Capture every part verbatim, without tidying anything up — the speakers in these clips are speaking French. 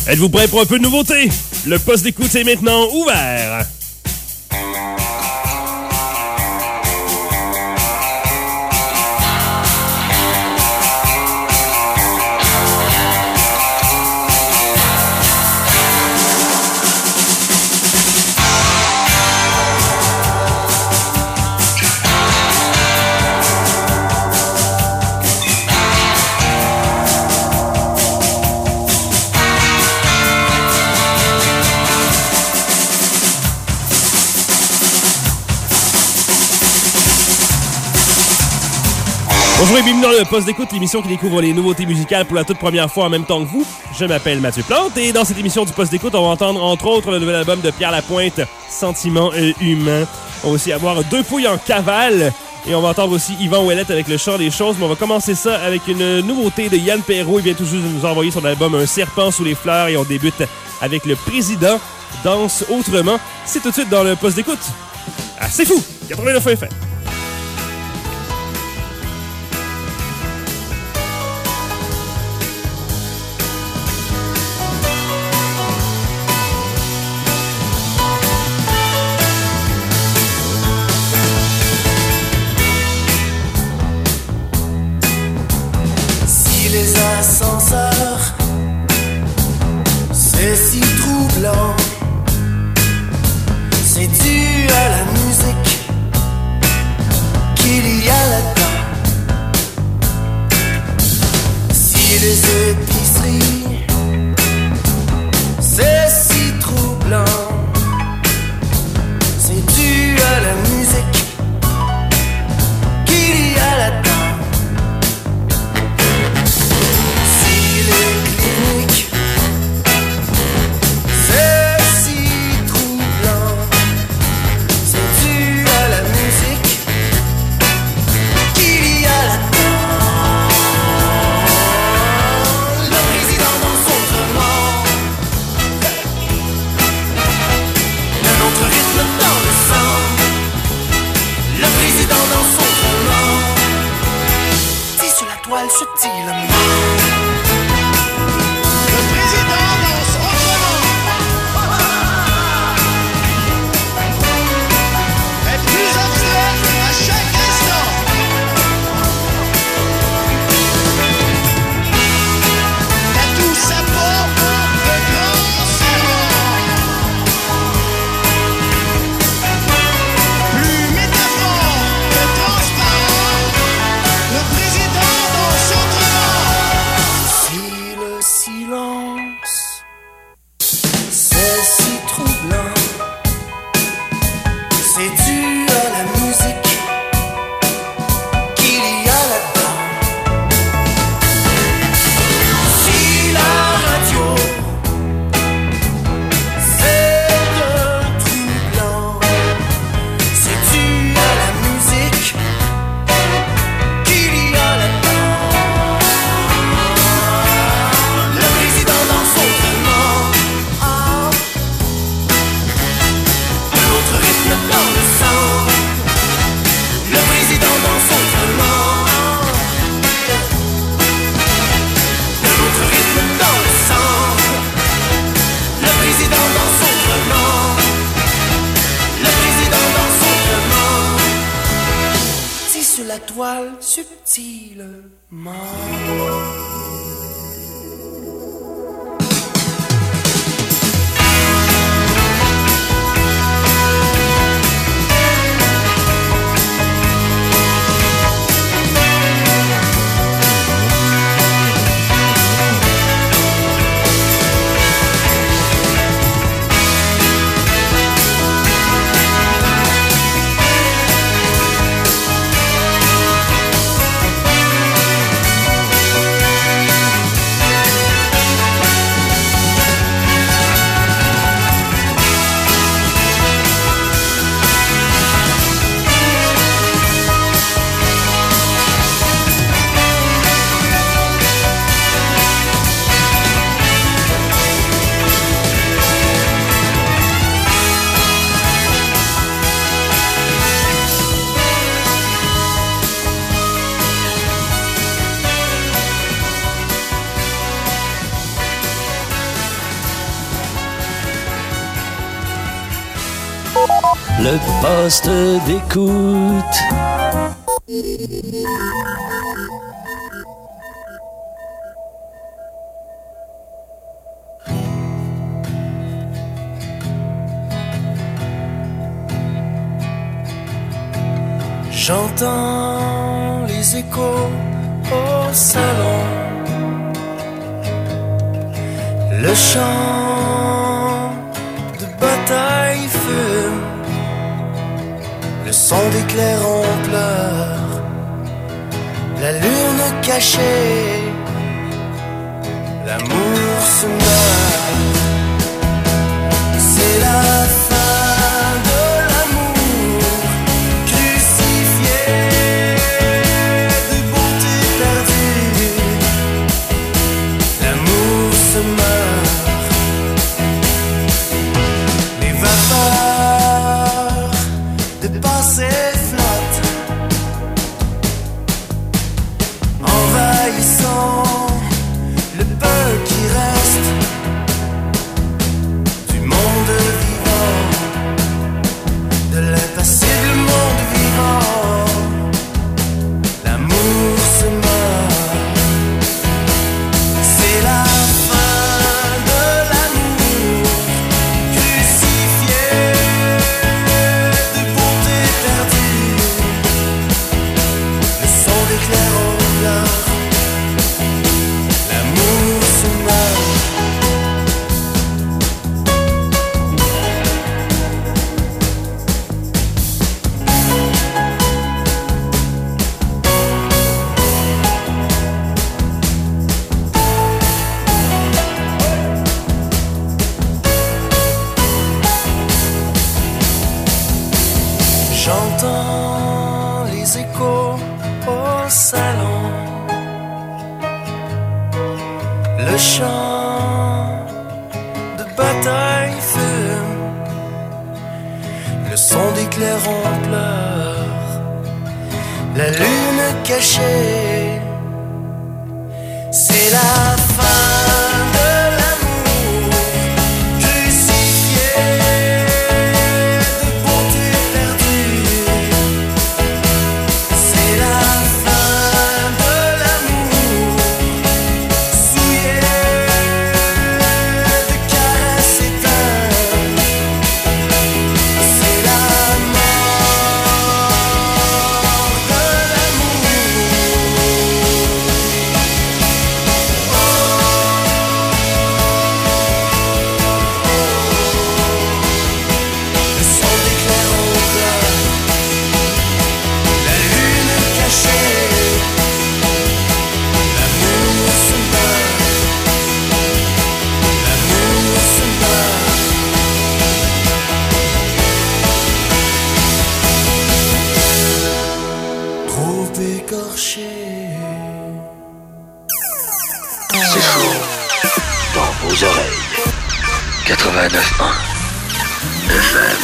Êtes-vous prêts pour un peu de nouveauté? Le poste d'écoute est maintenant ouvert. Bonjour et bienvenue dans le poste d'écoute, l'émission qui découvre les nouveautés musicales pour la toute première fois en même temps que vous. Je m'appelle Mathieu Plante et dans cette émission du poste d'écoute, on va entendre entre autres le nouvel album de Pierre Lapointe, Sentiments humains. On va aussi avoir Deux Pouilles en cavale et on va entendre aussi Yvan Ouellette avec Le chant des choses. Mais on va commencer ça avec une nouveauté de Yann Perrault. Il vient tout juste de nous envoyer son album Un serpent sous les fleurs et on débute avec Le Président danse autrement. C'est tout de suite dans le poste d'écoute. Ah, c'est fou! quatre-vingt-neuf F M. Ascenseur, c'est si troublant. C'est dû à la musique qu'il y a là-dedans. Si les épiceries, c'est si troublant. C'est dû à la musique qu'il y a là-dedans. Subtilement. Le président danse autrement. Est plus abstrait à chaque instant. T'as tout sa peau de grand serment. Plus métaphore que transparent. Le président danse autrement. Si le silence, c'est si troublant, c'est dû à la musique qu'il y a là-dedans. Si la radio, c'est un troublant, c'est dû à la musique qu'il y a là-dedans. Le président danse autrement. Ah. Un autre rythme dans le sang. Le président danse autrement. Un autre rythme dans le sang. Le président danse autrement. Le président danse autrement. Si sur la toile subtilement. le poste d'écoute. J'entends les échos au salon, le chant de bataille fume, le son d'éclairs en pleurs, la lune cachée, l'amour se meurt. C'est la fin de l'amour, crucifié de bonté perdue. L'amour se meurt. Les vapeurs de passé flottent, envahissant le peu qui reste du monde vivant, de l'impassible monde vivant. L'amour se meurt. C'est la fin de l'amour, crucifié de bonté perdue. Le son d'éclairs en pleurs, l'amour se meurt. J'entends les échos au salon, le chant de bataille fume, le son d'éclairs en pleurs, la lune cachée. C'est la fin de l'amour, crucifié de bonté perdue. C'est la fin de l'amour, souillé de caresses éteintes. C'est la mort de l'amour. Le son d'éclairs en pleurs, la lune cachée. L'amour se meurt. L'amour se meurt. Trop écorché. C'est faux. Dans vos oreilles. quatre-vingt-neuf point un F M.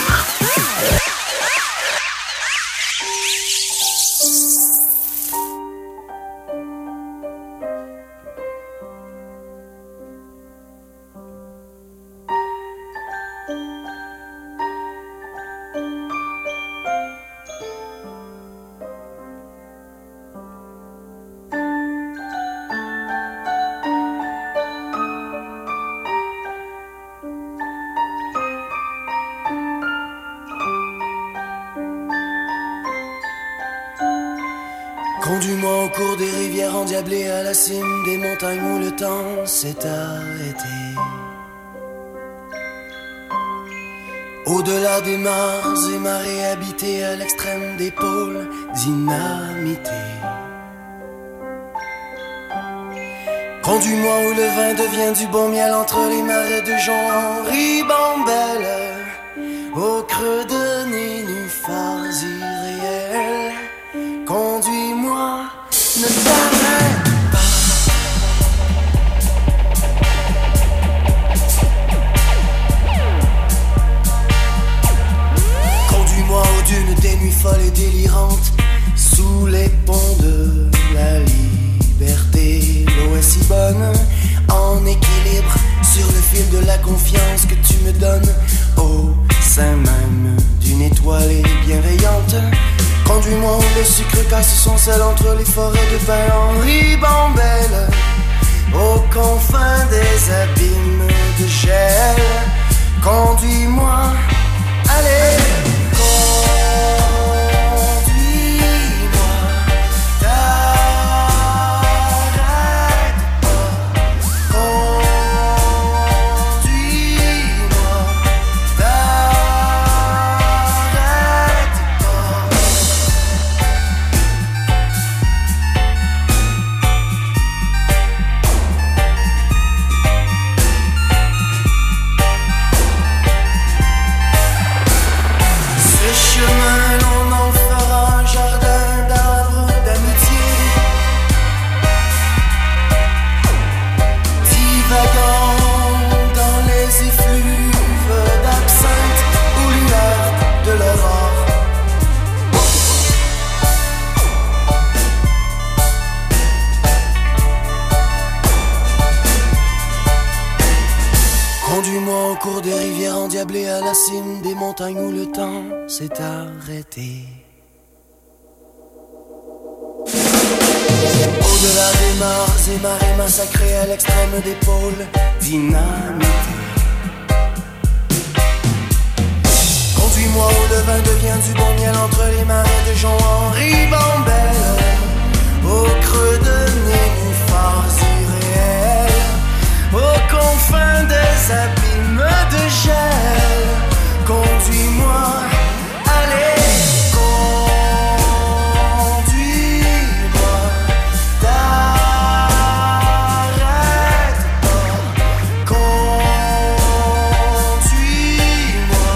Conduis-moi au cours des rivières endiablées, à la cime des montagnes où le temps s'est arrêté. Au-delà des mares et marées habitées, à l'extrême des pôles dynamités. Conduis-moi où le vin devient du bon miel, entre les marais de Jean-Henri Bambelle, au creux de nénuphars irréels. Conduis-moi, ne t'arrête pas. Conduis-moi aux dunes des nuits folles et délirantes, sous les ponts de la liberté. L'eau est si bonne, en équilibre, sur le fil de la confiance que tu me donnes, au sein même d'une étoile. casse son sel entre les forêts de pins en ribambelle, aux confins des abîmes de gel. Conduis-moi, allez, conduis-moi, t'arrête pas, conduis-moi, t'arrête pas. Ce chemin, l'on en fera un jardin d'arbres d'amitié, divagant dans les effluves d'absinthe aux lueurs de l'aurore. Conduis-moi au cours des rivières endiablées à la cime des montagnes où le temps s'est arrêté. Au-delà des mares et marées massacrées à l'extrême des pôles dynamités. Conduis-moi au devin devient du bon miel entre les marais de joncs en ribambelle, au creux de nénuphars irréels, aux confins des abîmes de gel. Conduis-moi, allez, conduis-moi, t'arrête pas, conduis-moi,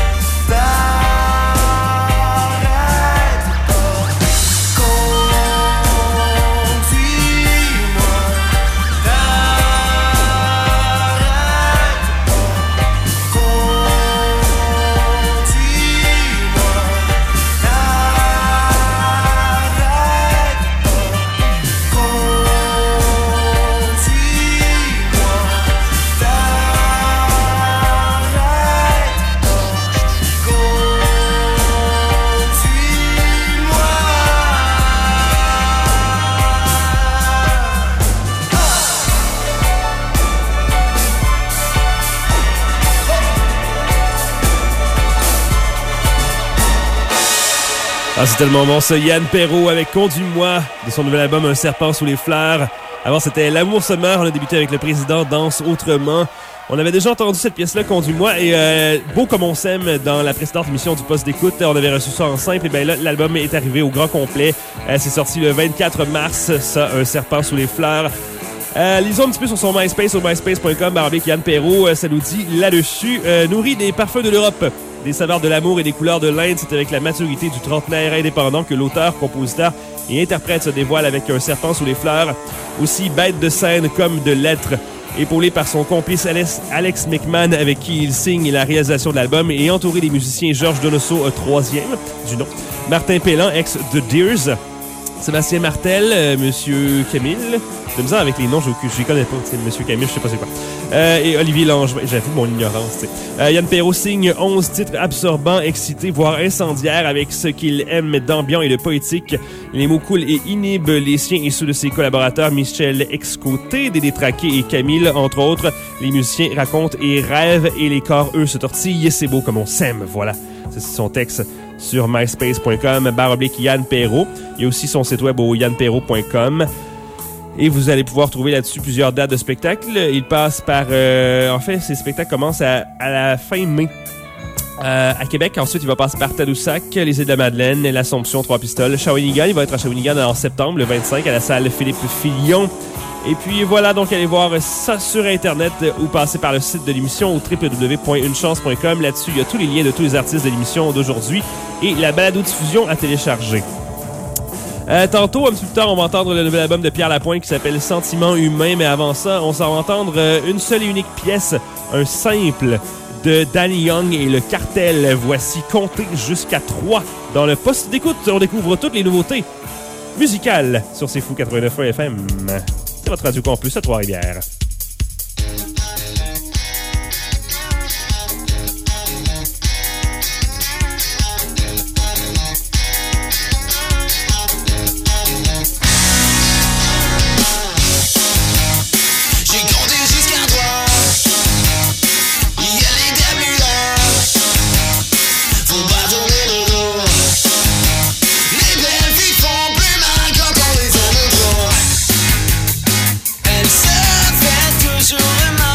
t'arrête pas, conduis-moi, Ah, c'est tellement bon, ça. Yann Perrault avec Conduis-moi de son nouvel album Un serpent sous les fleurs. Avant, c'était L'amour se meurt. On a débuté avec Le président danse autrement. On avait déjà entendu cette pièce-là, Conduis-moi, et euh, beau comme on s'aime dans la précédente émission du Poste d'écoute. On avait reçu ça en simple, et bien là, l'album est arrivé au grand complet. Euh, c'est sorti le vingt-quatre mars, ça, Un serpent sous les fleurs. Euh, lisons un petit peu sur son MySpace, au myspace point com, barbique Yann Perrault, euh, ça nous dit là-dessus, euh, nourri des parfums de l'Europe, des saveurs de l'amour et des couleurs de l'Inde, c'est avec la maturité du trentenaire indépendant que l'auteur, compositeur et interprète se dévoile avec Un serpent sous les fleurs, aussi bête de scène comme de lettres. Épaulé par son complice Alex, Alex McMahon, avec qui il signe la réalisation de l'album, et entouré des musiciens Georges Donoso, troisième du nom, Martin Pellan, ex The Deers, Sébastien Martel, euh, Monsieur Camille, de misère avec les noms, je ne les connais pas, Monsieur Camille, je sais pas c'est quoi, euh, et Olivier Langevin, j'avoue mon ignorance, t'sais. Euh, Yann Perrault signe onze titres absorbants, excités, voire incendiaires, avec ce qu'il aime d'ambiant et de poétique. Les mots coulent et inhibent les siens et ceux de ses collaborateurs Michel Excoté, Dédé Traqué et Camille, entre autres. Les musiciens racontent et rêvent, et les corps, eux, se tortillent. C'est beau comme on s'aime, voilà. C'est son texte sur myspace point com, barre oblique Yann Perrault. Il y a aussi son site web au yann perrault point com. Et vous allez pouvoir trouver là-dessus plusieurs dates de spectacles. Il passe par... Euh, en fait, ces spectacles commencent à, à la fin mai euh, à Québec. Ensuite, il va passer par Tadoussac, les îles de la Madeleine, l'Assomption, Trois-Pistoles, Shawinigan. Il va être à Shawinigan en septembre, le vingt-cinq, à la salle Philippe Filion. Et puis voilà, donc allez voir ça sur Internet ou passer par le site de l'émission au w w w point une chance point com. Là-dessus, il y a tous les liens de tous les artistes de l'émission d'aujourd'hui et la balado-diffusion à télécharger. Euh, tantôt, un petit peu plus tard, on va entendre le nouvel album de Pierre Lapointe qui s'appelle Sentiment humain, mais avant ça, on s'en va entendre euh, une seule et unique pièce, un simple de Danny Young et le Cartel. Voici Compter jusqu'à trois dans le poste d'écoute. On découvre toutes les nouveautés musicales sur C'est Fou quatre-vingt-neuf point un F M. C'est votre radio campus à Trois-Rivières.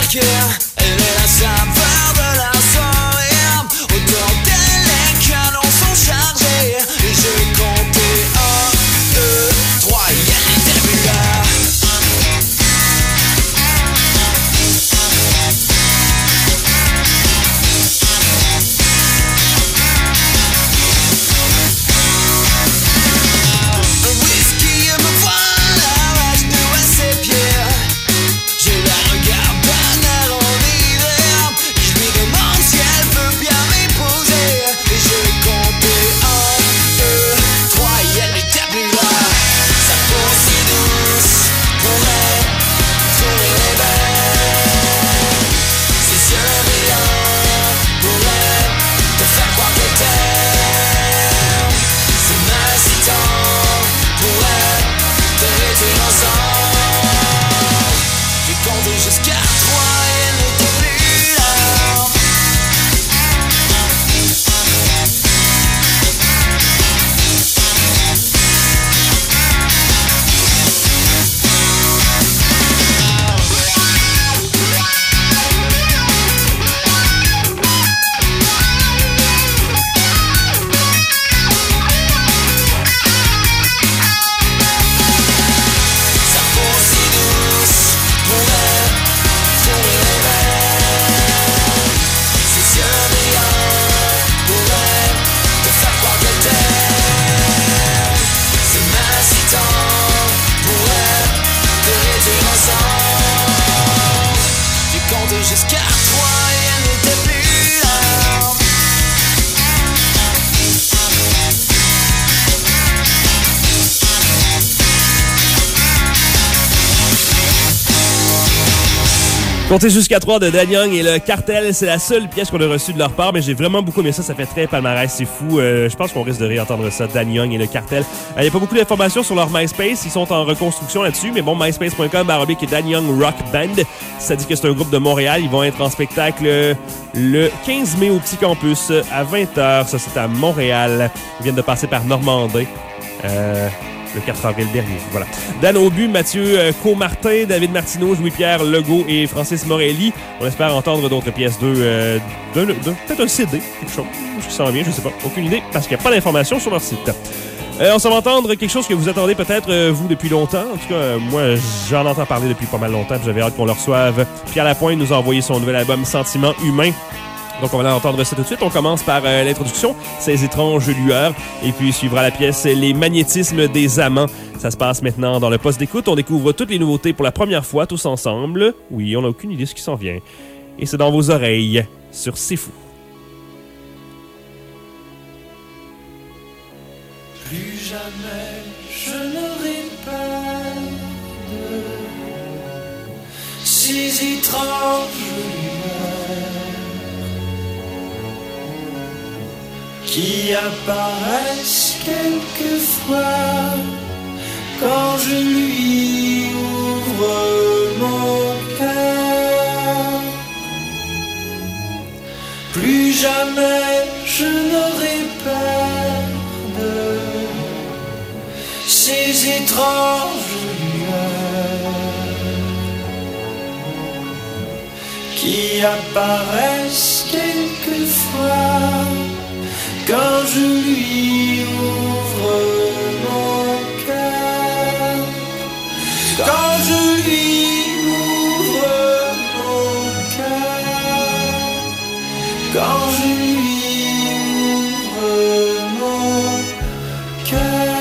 débarqué. Elle est la saveur de la soirée. Autour d'elle, les canons sont chargés. Et j'ai compté un, deux, trois, et elle était plus là. Jusqu'à trois, elle n'était plus là. Sa peau si douce pourrait tourner les verres. Ses yeux brillants pourraient te faire croire qu'elle t'aime. Ses mains si tendres pourraient te réduire en sang. J'ai compté jusqu'à trois et elle n'était plus là. Comptez jusqu'à trois de Dan Young et le Cartel, c'est la seule pièce qu'on a reçue de leur part, mais j'ai vraiment beaucoup aimé ça, ça fait très palmarès, c'est fou. Euh, je pense qu'on risque de réentendre ça, Dan Young et le Cartel. Il euh, n'y a pas beaucoup d'informations sur leur MySpace, ils sont en reconstruction là-dessus, mais bon, myspace point com baroblique Dan Young Rock Band, ça dit que c'est un groupe de Montréal, ils vont être en spectacle le quinze mai au Petit Campus à vingt heures, ça c'est à Montréal. Ils viennent de passer par Normandin. Euh... le quatre avril dernier. Voilà. Dan Aubu, Mathieu euh, Comartin, David Martineau, Louis-Pierre Legault et Francis Morelli. On espère entendre d'autres pièces d'eux. Euh, d'un, d'un, peut-être un C D, quelque chose. Ce qui s'en vient, je sais pas. Aucune idée, parce qu'il n'y a pas d'informations sur leur site. Euh, on s'en va entendre quelque chose que vous attendez peut-être, euh, vous, depuis longtemps. En tout cas, euh, moi, j'en entends parler depuis pas mal longtemps. J'avais hâte qu'on le reçoive. Pierre Lapointe nous a envoyé son nouvel album Sentiment humain. Donc, on va entendre ça tout de suite. On commence par euh, l'introduction, Ces étranges lueurs. Et puis, suivra la pièce Les magnétismes des amants. Ça se passe maintenant dans le poste d'écoute. On découvre toutes les nouveautés pour la première fois, tous ensemble. Oui, on n'a aucune idée de ce qui s'en vient. Et c'est dans vos oreilles, sur C'est Fou. Plus jamais je n'aurai peur de ces étranges lueurs qui apparaissent quelquefois quand je lui ouvre mon cœur. Plus jamais je n'aurai peur de ces étranges lueurs qui apparaissent quelquefois quand je lui ouvre mon cœur, quand je lui ouvre mon cœur, quand je lui ouvre mon cœur.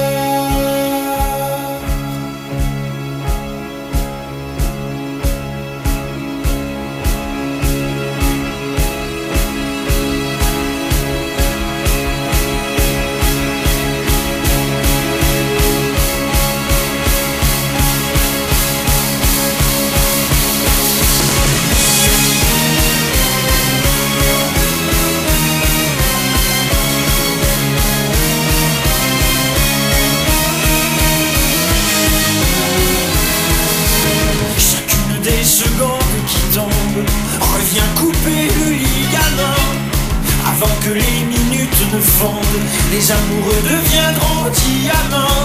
Reviens couper le ligament avant que les minutes ne fondent. Les amoureux deviendront diamants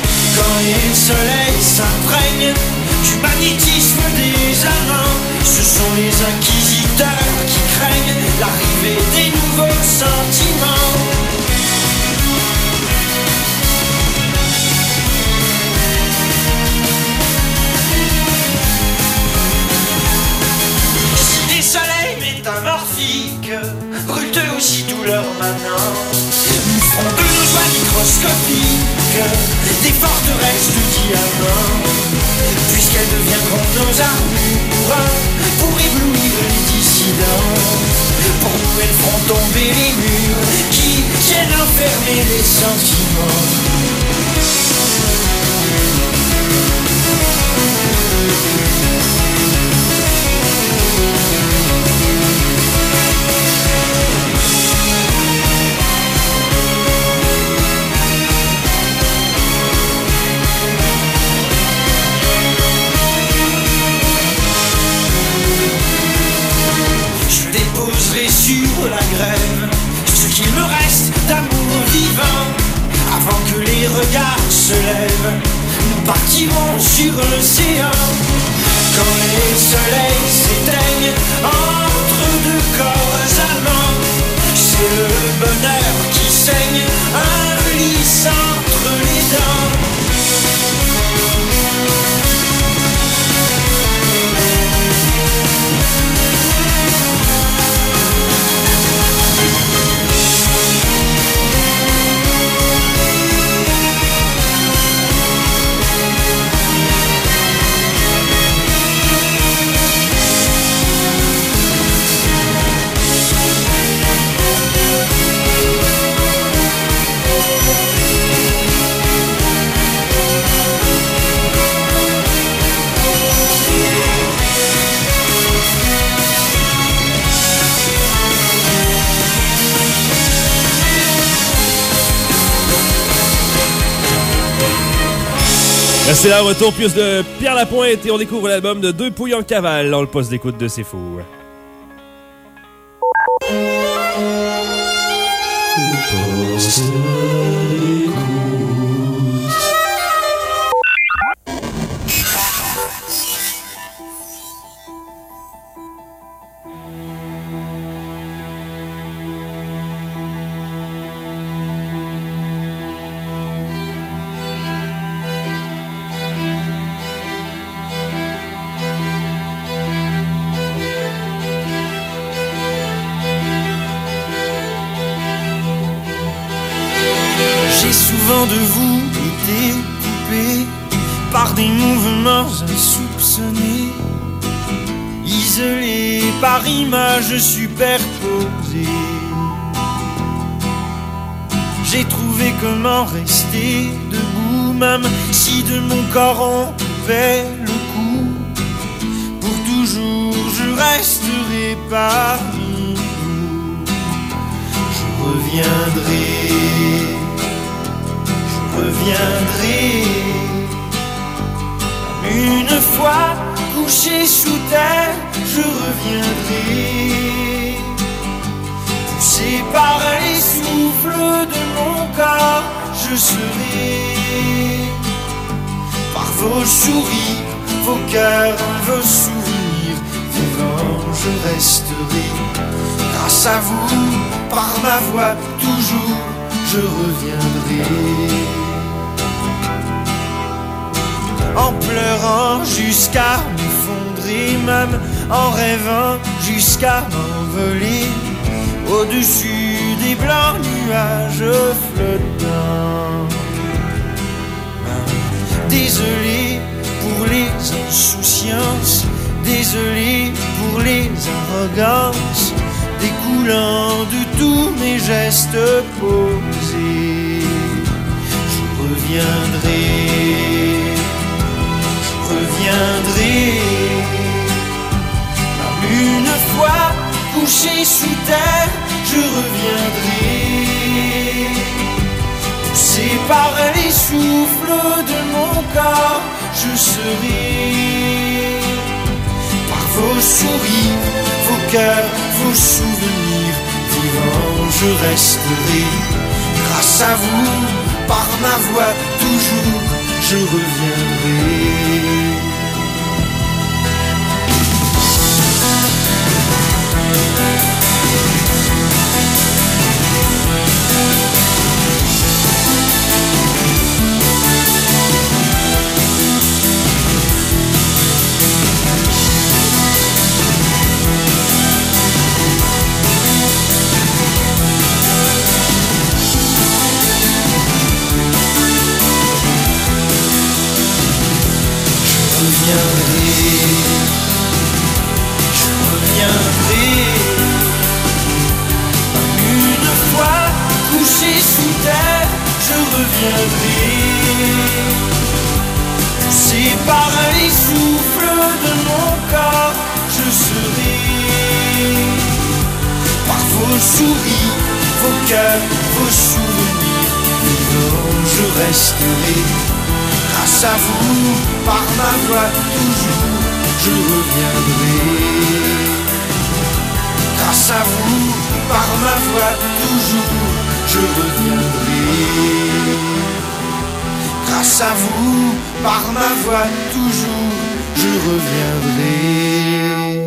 quand les soleils s'imprègnent du magnétisme des amants. Ce sont les inquisiteurs qui craignent l'arrivée des nouveaux sentiments. Si des soleils métamorphiques brûlent eux aussi douleur maintenant, nous ferons de nos joies microscopiques des forteresses de diamants, puisqu'elles deviendront nos armures pour éblouir les dissidents. Pour nous elles feront tomber les murs qui viennent enfermer les sentiments. Sur la grève, ce qu'il me reste d'amour vivant, avant que les regards se lèvent, nous partirons sur l'océan. Quand les soleils s'éteignent entre deux corps amants, c'est le bonheur qui saigne, un lys entre les dents. C'est là, retour plus de Pierre Lapointe et on découvre l'album de Deux Pouilles en cavale dans le poste d'écoute de C'est Fou. Le poste d'écoute. Souvent de vous été coupé par des mouvements insoupçonnés, isolés par images superposées. J'ai trouvé comment rester debout, même si de mon corps on fait le coup. Pour toujours je resterai parmi vous. Je reviendrai, reviendrai. Une fois couché sous terre, je reviendrai. Poussé par les souffles de mon corps, je serai. Par vos sourires, vos cœurs, vos souvenirs, vivant je resterai. Grâce à vous, par ma voix, toujours je reviendrai. En pleurant jusqu'à m'effondrer, même en rêvant jusqu'à m'envoler au-dessus des blancs nuages flottants. Désolé pour les insouciances, désolé pour les arrogances découlant de tous mes gestes posés. Je reviendrai, reviendrai. Même une fois couché sous terre, je reviendrai. Poussé par les souffles de mon corps, je serai. Par vos sourires, vos cœurs, vos souvenirs, vivant je resterai. Grâce à vous, par ma voix, toujours je reviendrai. reviendrai. C'est pareil, souffle de mon corps, je serai. Par vos souris, vos cœurs, vos souvenirs, vivants, je resterai. Grâce à vous, par ma voix, toujours, je reviendrai. Grâce à vous, par ma voix, toujours, je reviendrai. Grâce à vous, par ma voix, toujours, je reviendrai.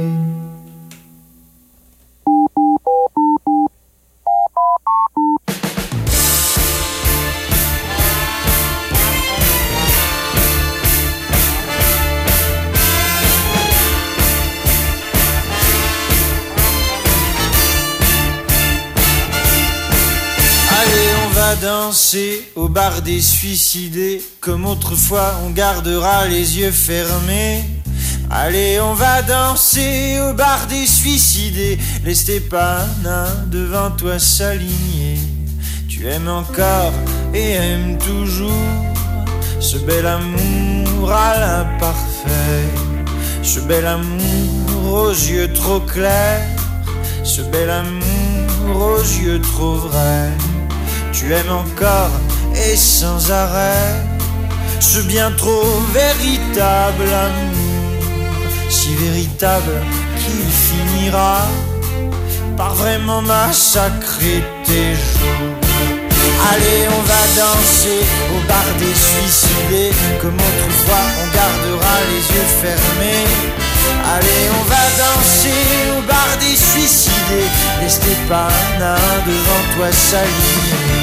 Danser au bar des suicidés, comme autrefois on gardera les yeux fermés. Allez, on va danser au bar des suicidés, laisse tes panins devant toi s'aligner. Tu aimes encore et aimes toujours ce bel amour à l'imparfait, ce bel amour aux yeux trop clairs, ce bel amour aux yeux trop vrais. Tu aimes encore et sans arrêt ce bien trop véritable amour, si véritable qu'il finira par vraiment massacrer tes jours. Allez, on va danser au bar des suicidés, comme autrefois on gardera les yeux fermés. Allez, on va danser au bar des suicidés, laisse tes panins devant toi s'aligner.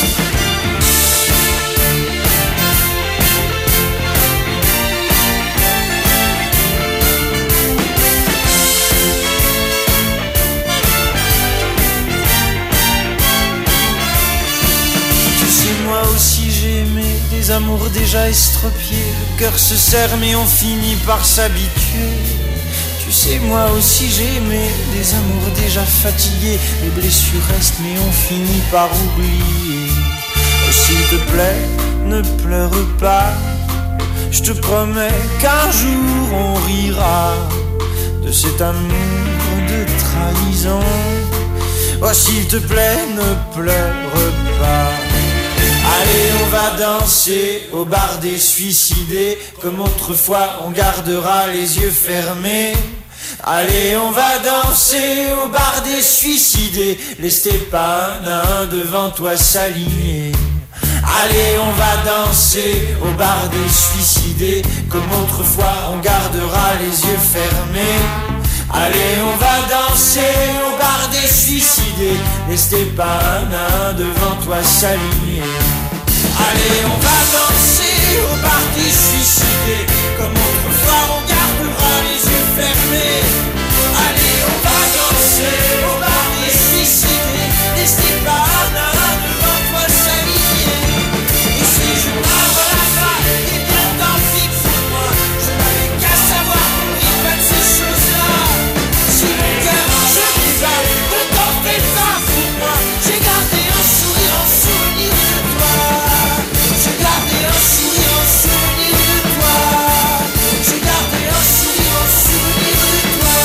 Moi aussi j'ai aimé des amours déjà estropiés. Le cœur se serre mais on finit par s'habituer. Tu sais, moi aussi j'ai aimé des amours déjà fatigués. Les blessures restent mais on finit par oublier. Oh, s'il te plaît, ne pleure pas. Je te promets qu'un jour on rira de cet amour de trahison. Oh, s'il te plaît, ne pleure pas. Allez, on va danser au bar des suicidés, comme autrefois on gardera les yeux fermés. Allez, on va danser au bar des suicidés, laisse tes panins devant toi s'aligner. Allez, on va danser au bar des suicidés, comme autrefois on gardera les yeux fermés. Allez, on va danser au bar des suicidés, laisse tes panins devant toi s'aligner. Allez, on va danser au bar des suicidés, comme autrefois on gardera les yeux fermés. Allez, on va danser au bar des suicidés, laisse tes panins devant toi s'aligner. Et si je meurs à la fin, et bien tant pis pour moi, je n'avais qu'à savoir qu'on vit pas de ces choses-là. Si mon cœur je m'évade, ne t'en fais pas pour moi, j'ai gardé un sourire en souvenir de toi. J'ai gardé un sourire en souvenir de toi. J'ai gardé un sourire en souvenir de toi.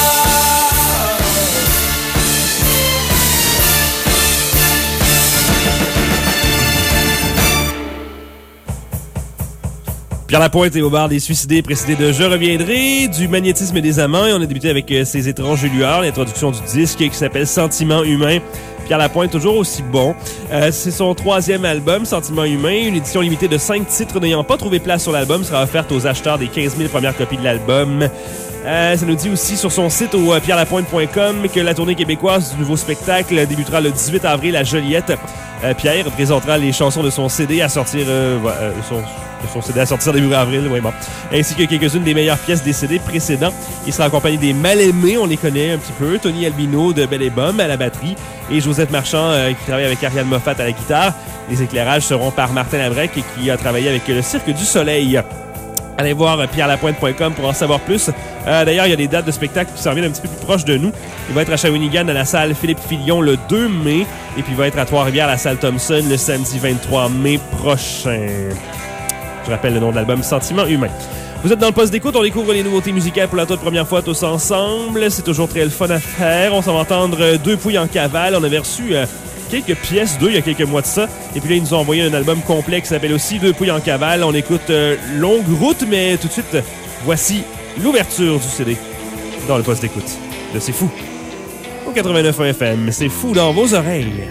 Pierre Lapointe est au bar des suicidés, précédé de Je reviendrai, du magnétisme des amants. Et on a débuté avec euh, ces étranges lueurs, l'introduction du disque qui s'appelle Sentiment humain. Pierre Lapointe, toujours aussi bon. Euh, c'est son troisième album, Sentiment humain. Une édition limitée de cinq titres n'ayant pas trouvé place sur l'album sera offerte aux acheteurs des quinze mille premières copies de l'album. Euh, ça nous dit aussi sur son site au euh, pierre lapointe point com que la tournée québécoise du nouveau spectacle débutera le dix-huit avril à Joliette. Euh, Pierre présentera les chansons de son C D à sortir euh, euh, son, son C D à sortir début avril, oui, bon. Ainsi que quelques-unes des meilleures pièces des C D précédents. Il sera accompagné des Mal-Aimés, on les connaît un petit peu, Tony Albino de Belle et Bomme à la batterie et Josette Marchand euh, qui travaille avec Ariane Moffat à la guitare. Les éclairages seront par Martin Labrec qui a travaillé avec le Cirque du Soleil. Allez voir pierre lapointe point com pour en savoir plus. Euh, D'ailleurs, il y a des dates de spectacle qui s'en viennent un petit peu plus proches de nous. Il va être à Shawinigan à la salle Philippe Filion le deux mai. Et puis il va être à Trois-Rivières à la salle Thompson le samedi vingt-trois mai prochain. Je rappelle le nom de l'album, Sentiment humain. Vous êtes dans le poste d'écoute, on découvre les nouveautés musicales pour la toute première fois tous ensemble. C'est toujours très le fun à faire. On s'en va entendre Deux pouilles en cavale. On avait reçu euh, quelques pièces d'eux il y a quelques mois de ça. Et puis là, ils nous ont envoyé un album complet qui s'appelle aussi Deux pouilles en cavale. On écoute euh, Longue route, mais tout de suite, voici l'ouverture du C D dans le poste d'écoute de C'est Fou. Au quatre-vingt-neuf F M, C'est Fou dans vos oreilles.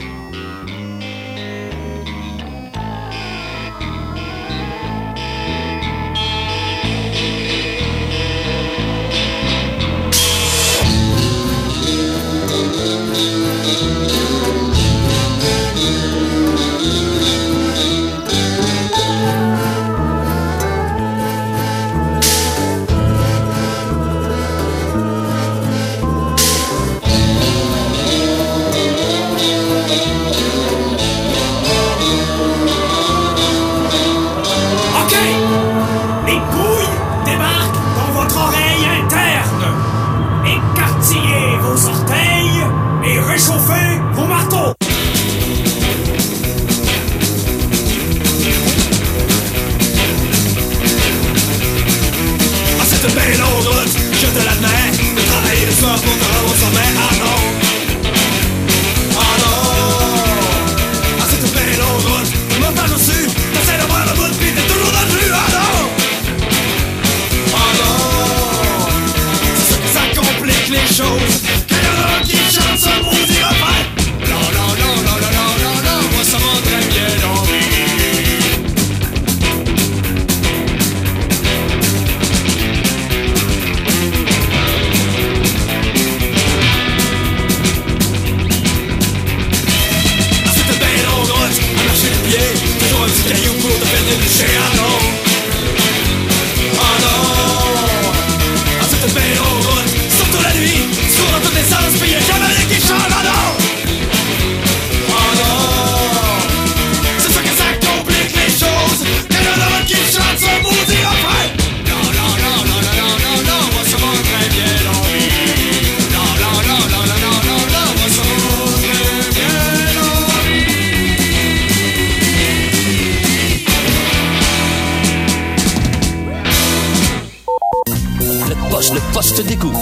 Le poste d'écoute.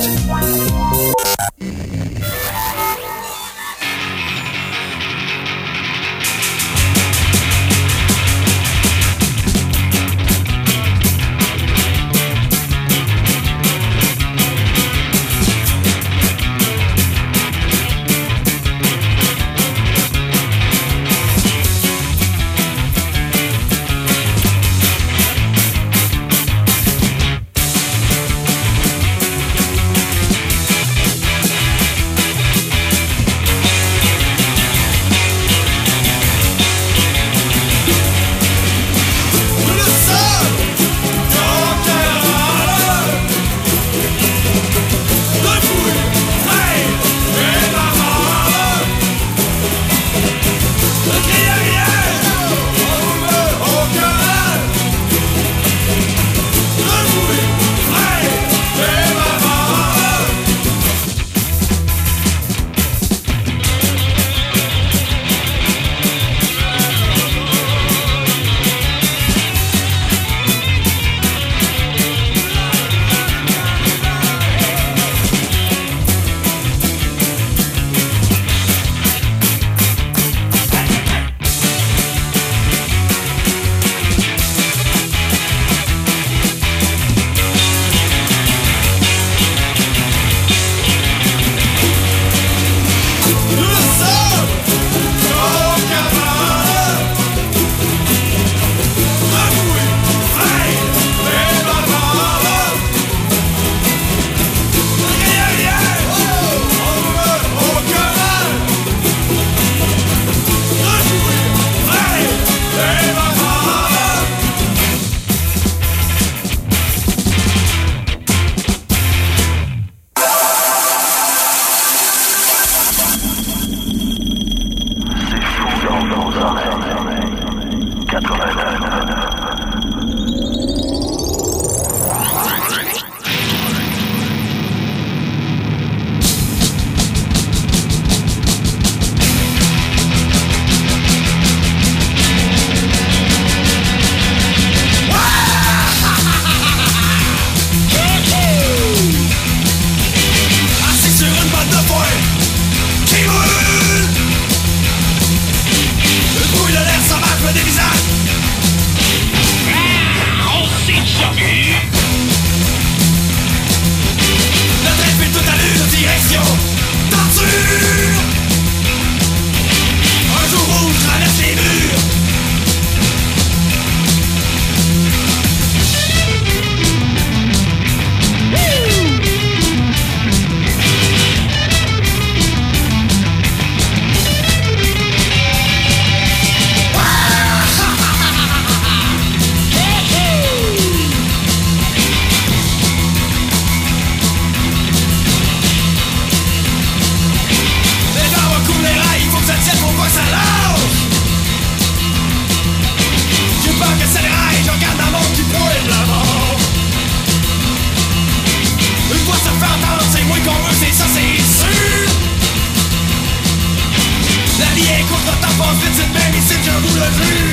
d'azur.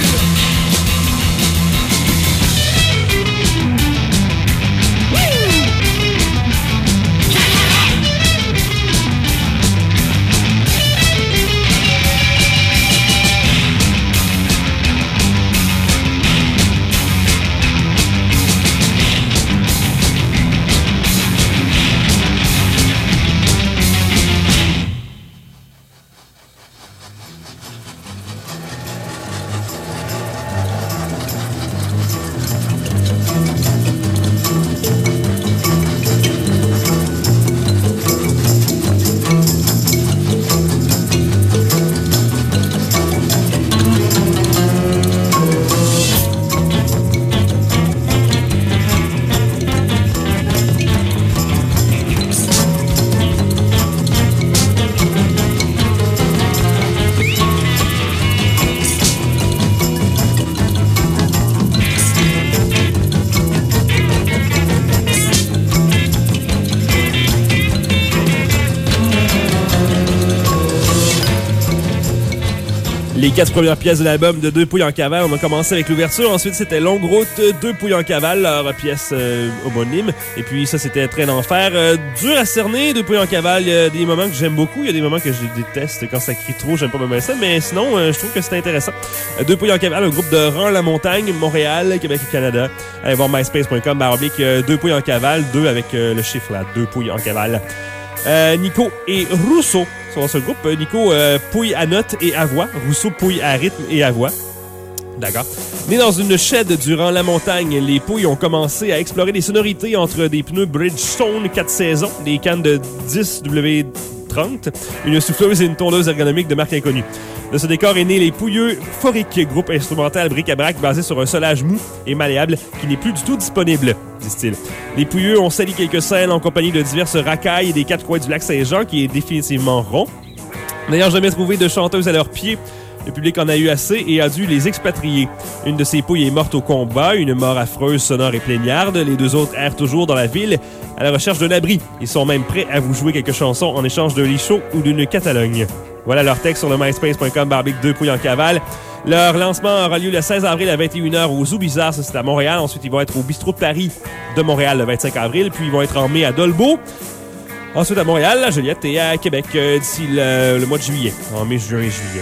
Les quatre premières pièces de l'album de Deux Pouilles en cavale. On a commencé avec l'ouverture. Ensuite, c'était Longue Route, Deux Pouilles en cavale, leur pièce euh, homonyme. Et puis, ça, c'était Train d'enfer. Euh, dur à cerner, Deux Pouilles en cavale. Il y a des moments que j'aime beaucoup. Il y a des moments que je déteste. Quand ça crie trop, j'aime pas même ça. Mais sinon, euh, je trouve que c'est intéressant. Euh, Deux Pouilles en cavale, un groupe de Rang-la-Montagne, Montréal, Québec et Canada. Allez voir myspace point com, baroblique, euh, Deux Pouilles en cavale. Deux avec euh, le chiffre là, Deux Pouilles en cavale. Euh, Nico et Rousseau sont dans ce groupe. Nico euh, pouille à notes et à voix. Rousseau pouille à rythme et à voix. D'accord. Nés dans une shed durant la montagne, les Pouilles ont commencé à explorer les sonorités entre des pneus Bridgestone quatre saisons, des cannes de dix W trente, une souffleuse et une tondeuse ergonomique de marque inconnue. De ce décor est né les Pouilleux Phoriques, groupe instrumental bric-à-brac basé sur un solage mou et malléable qui n'est plus du tout disponible, disent-ils. Les Pouilleux ont sali quelques scènes en compagnie de diverses racailles des quatre coins du lac Saint-Jean, qui est définitivement rond. N'ayant jamais trouvé de chanteuse à leurs pieds, le public en a eu assez et a dû les expatrier. Une de ces pouilles est morte au combat, une mort affreuse, sonore et plaignarde. Les deux autres errent toujours dans la ville à la recherche d'un abri. Ils sont même prêts à vous jouer quelques chansons en échange d'un lit chaud ou d'une Catalogne. Voilà leur texte sur le myspace point com, barbique Deux Pouilles en cavale. Leur lancement aura lieu le seize avril à vingt et une heures au Zoo Bizarre, ça c'est à Montréal. Ensuite, ils vont être au Bistrot de Paris de Montréal le vingt-cinq avril. Puis ils vont être en mai à Dolbeau. Ensuite à Montréal, à Joliette et à Québec euh, d'ici le, le mois de juillet. En mai, juin et juillet.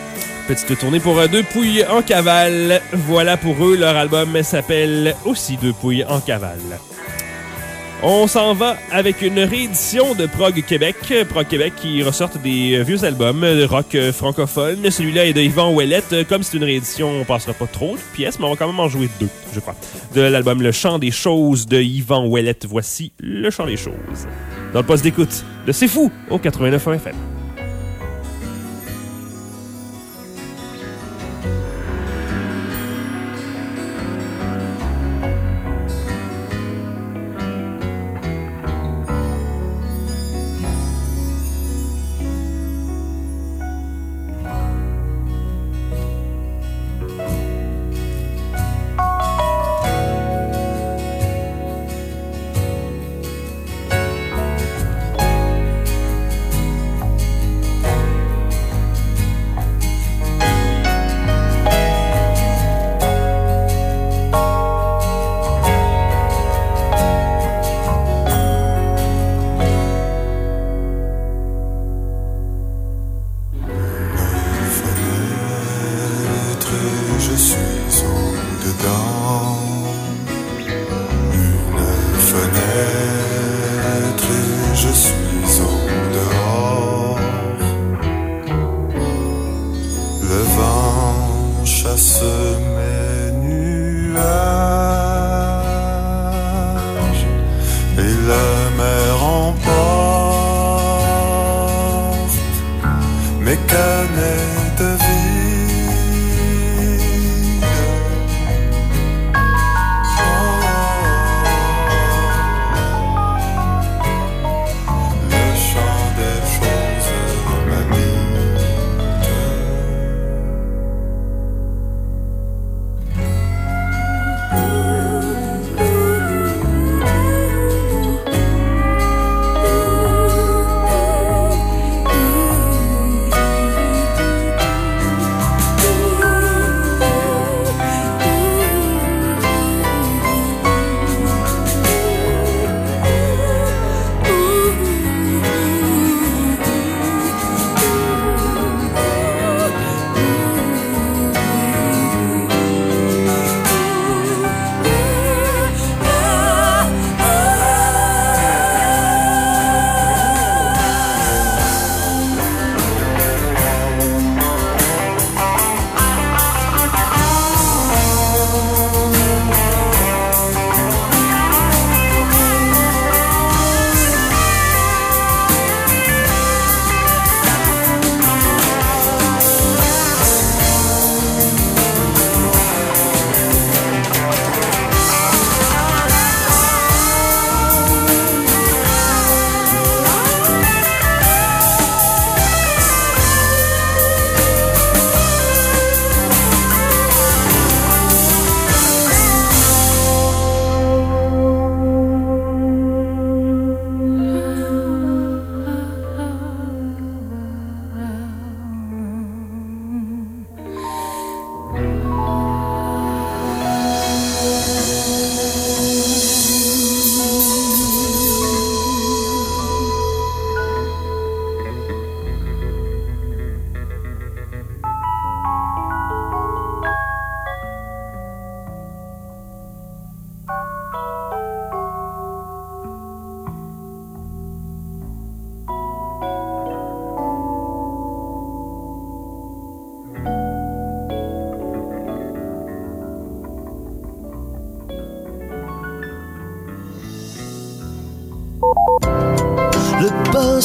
Petite tournée pour euh, Deux Pouilles en cavale. Voilà pour eux, leur album s'appelle aussi Deux Pouilles en cavale. On s'en va avec une réédition de Prog Québec. Prog Québec qui ressortent des vieux albums de rock francophone. Celui-là est de Yvan Ouellette. Comme c'est une réédition, on passera pas trop de pièces, mais on va quand même en jouer deux, je crois. De l'album Le Chant des choses de Yvan Ouellette. Voici Le Chant des choses. Dans le poste d'écoute de C'est Fou au quatre-vingt-neuf F M.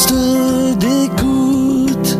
poste d'écoute.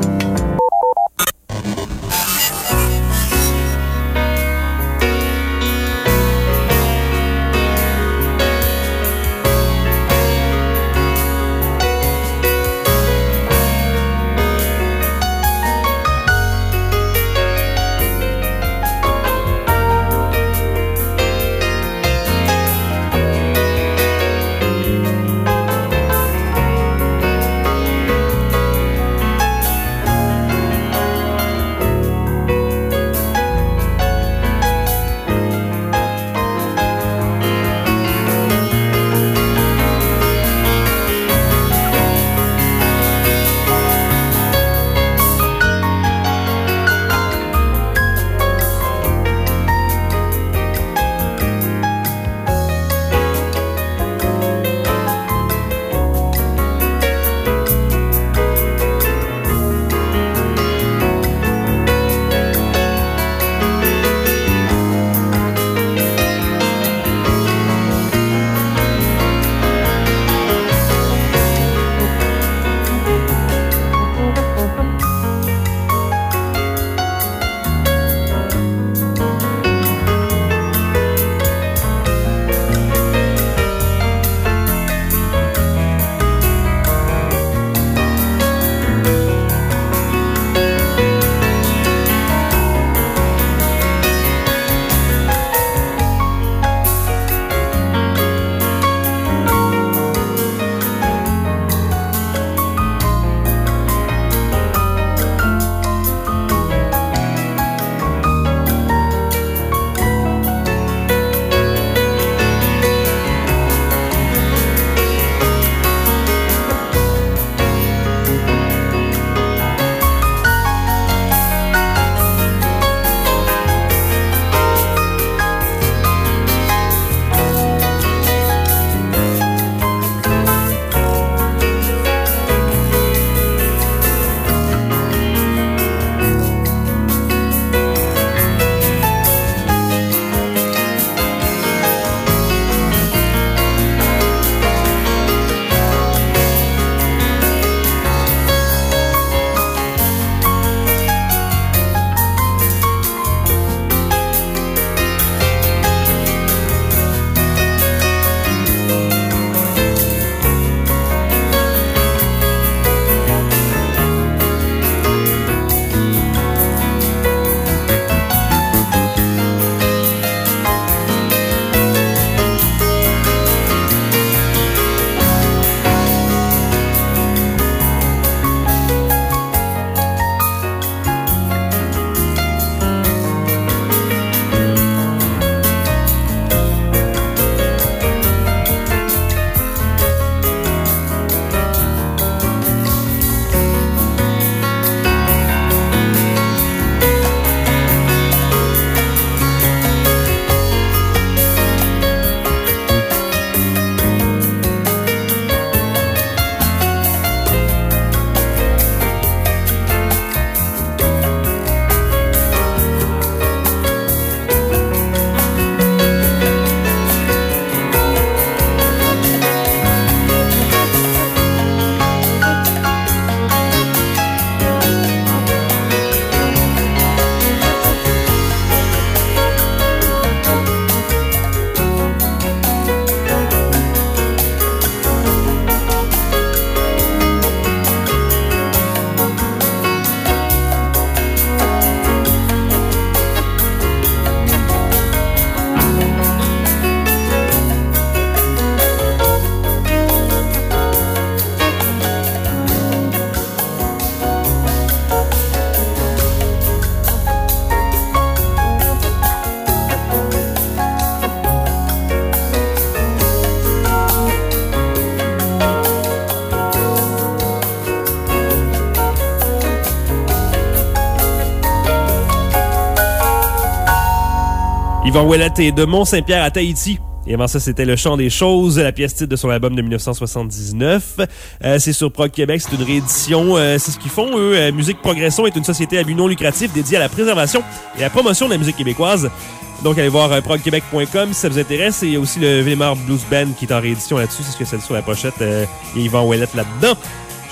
Yvan Ouellette et de Mont-Saint-Pierre à Tahiti. Et avant ça, c'était Le Chant des Choses, la pièce titre de son album de dix-neuf cent soixante-dix-neuf. Euh, c'est sur Prog Québec, c'est une réédition. Euh, c'est ce qu'ils font, eux. Euh, Musique Progression est une société à but non lucratif dédiée à la préservation et à la promotion de la musique québécoise. Donc, allez voir euh, prog québec point com si ça vous intéresse. Et il y a aussi le Villemar Blues Band qui est en réédition là-dessus. C'est ce que c'est sur la pochette. Euh, il y a Yvan Ouellette là-dedans.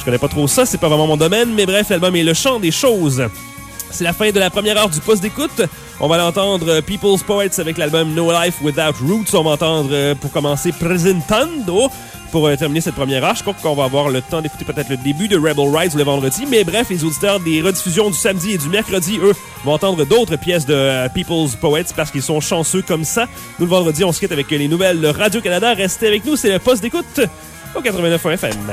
Je connais pas trop ça, c'est pas vraiment mon domaine, mais bref, l'album est le chant des choses. C'est la fin de la première heure du poste d'écoute. On va l'entendre People's Poets avec l'album No Life Without Roots. On va entendre, pour commencer, Presentando. Pour euh, terminer cette première heure, je crois qu'on va avoir le temps d'écouter peut-être le début de Rebel Rise le vendredi. Mais bref, les auditeurs des rediffusions du samedi et du mercredi, eux, vont entendre d'autres pièces de euh, People's Poets parce qu'ils sont chanceux comme ça. Nous, le vendredi, on se quitte avec les nouvelles de Radio-Canada. Restez avec nous, c'est le poste d'écoute au quatre-vingt-neuf F M.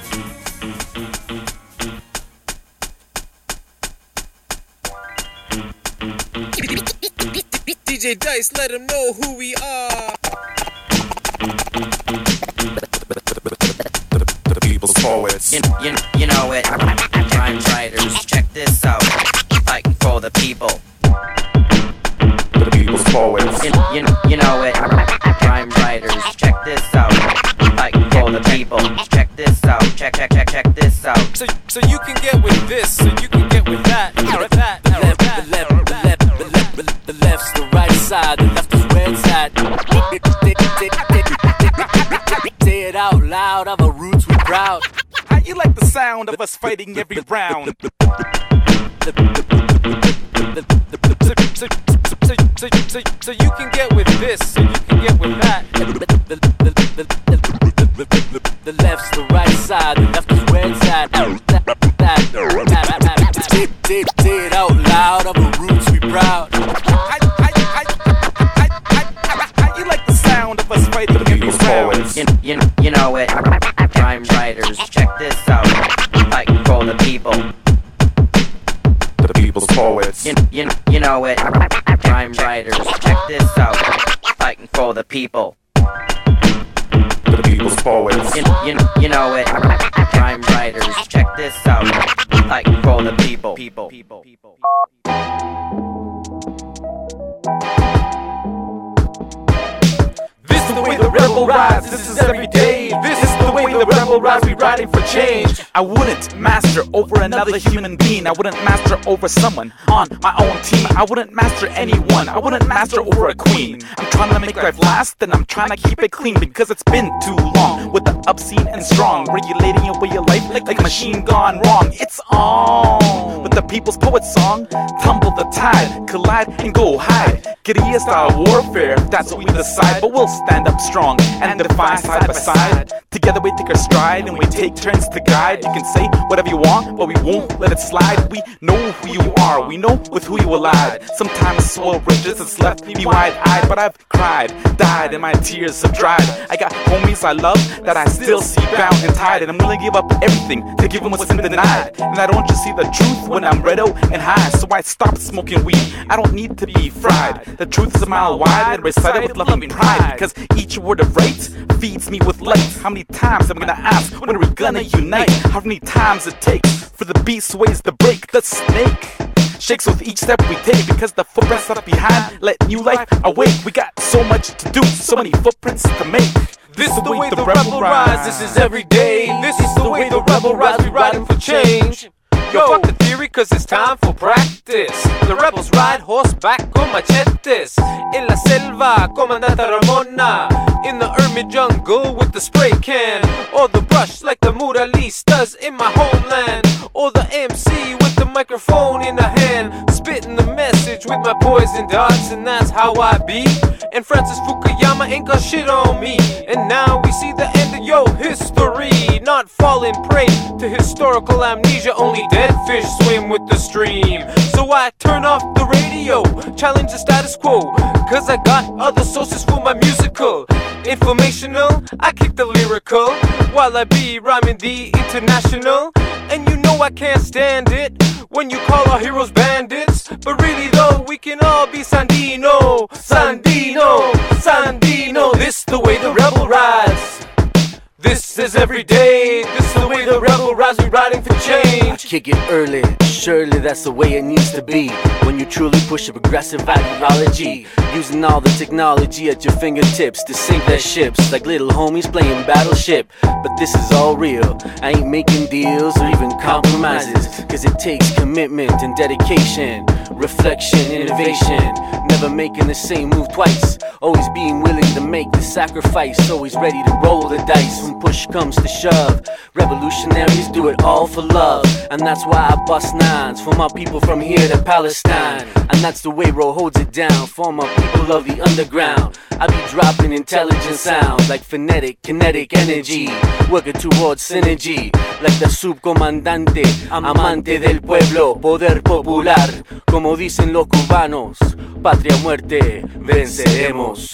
D J Dice, let them know who we are. The people's poets. You, you, you know it. Rhyme writers, check this out. Fighting for the people. The people's poets. You, you, you know it. Rhyme writers, check this out. Fighting for the people. Check this out. Check, check, check, check this out. So, so you can get with this, so you can get with that. That, that, that, left, the left, the left, the left, the left's the right side, the left is where it's at. Say it out loud, of our roots we proud. How you like the sound of us fighting every round? so, so, so, so, so you can get with this, so you can get with that. The left's the right side, the left is where it's at. Say it out loud, of our roots we proud. How you like the sound of us fighting every round? You, you, you know it. Rhyme writers, check this out. Fighting for the people. The people's poets. You, you, you know it. Rhyme writers, check this out. Fighting for the people. The people's poets. You, you, you know it. Rhyme writers, check this out. Fighting for the people. People. People. People. This is the way the rebel rides, this is every day. This is the way the rebel rides, we riding for change. I wouldn't master over another human being. I wouldn't master over someone on my own team. I wouldn't master anyone, I wouldn't master over a queen. I'm trying to make life last, and I'm trying to keep it clean. Because it's been too long, with the obscene and strong, regulating your way of life like, like a machine gone wrong. It's on, with the people's poet song. Tumble the tide, collide and go hide. Guerrilla style warfare, that's what we decide. But we'll stand up strong and defy side by side. Together we take our stride and we take turns to guide. You can say whatever you want, but we won't let it slide. We know who you are, we know with who you allied. Sometimes soil riches has left me wide-eyed, but I've cried, died, and my tears have dried. I got homies I love that I still see bound and tied, and I'm willing to give up everything to give them what's been denied. And I don't just see the truth when I'm red and high, so I stop smoking weed. I don't need to be fried. The truth is a mile wide and recited with love and pride, because each word of right feeds me with light. How many times am I gonna ask, when are we gonna unite? How many times it takes for the beast ways to break the snake? Shakes with each step we take, because the footprints left behind let new life awake. We got so much to do, so many footprints to make. This is the way the rebel rides, this is every day. This is the way the rebel rides, we riding for change. Yo, fuck the theory, cause it's time for practice. The rebels ride horseback con machetes. En la selva, Comandante Ramona. In the urban jungle with the spray can. Or the brush like the muralistas in my homeland. Or the M C with the microphone in the hand. Spitting the message with my poison darts, and that's how I be. And Francis Fukuyama ain't got shit on me. And now we see the end of your history. Not falling prey to historical amnesia. Only dead fish swim with the stream. So I turn off the radio, challenge the status quo, cause I got other sources for my musical. Informational, I kick the lyrical, while I be rhyming the international. And you know I can't stand it when you call our heroes bandits. But really though, we can all be Sandino, Sandino, Sandino. This the way the rebel rides. This is every day. This is the way the rebel rides. We riding for change. kick it early. Surely that's the way it needs to be when you truly push a progressive ideology, using all the technology at your fingertips to sink their ships like little homies playing Battleship. But this is all real. I ain't making deals or even compromises, cause it takes commitment and dedication, reflection, innovation, never making the same move twice, always being willing to make the sacrifice, always ready to roll the dice when push comes to shove. Revolutionaries do it all for love, and that's why I bust nines for my people from here to Palestine. And that's the way Ro holds it down for my people of the underground. I be dropping intelligent sounds like phonetic, kinetic energy, working towards synergy like the subcomandante, amante del pueblo, poder popular, como dicen los cubanos, patria muerte, venceremos.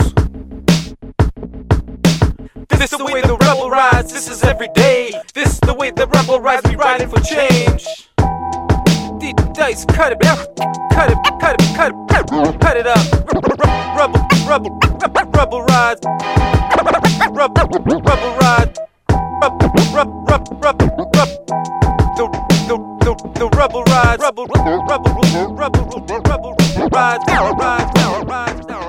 This is the way the rebel rides, this is every day. This is the way the rebel rides, we riding for change. The dice, cut it, cut it, cut it, cut it, cut it up. Rebel, rebel, rebel rides. Rebel, rebel rides. Rebel, rebel, rebel, rebel, rebel. The, the, the, the rebel rides. Rebel, rebel, rebel, rebel, rebel rides. Rides, rides, rides, rides.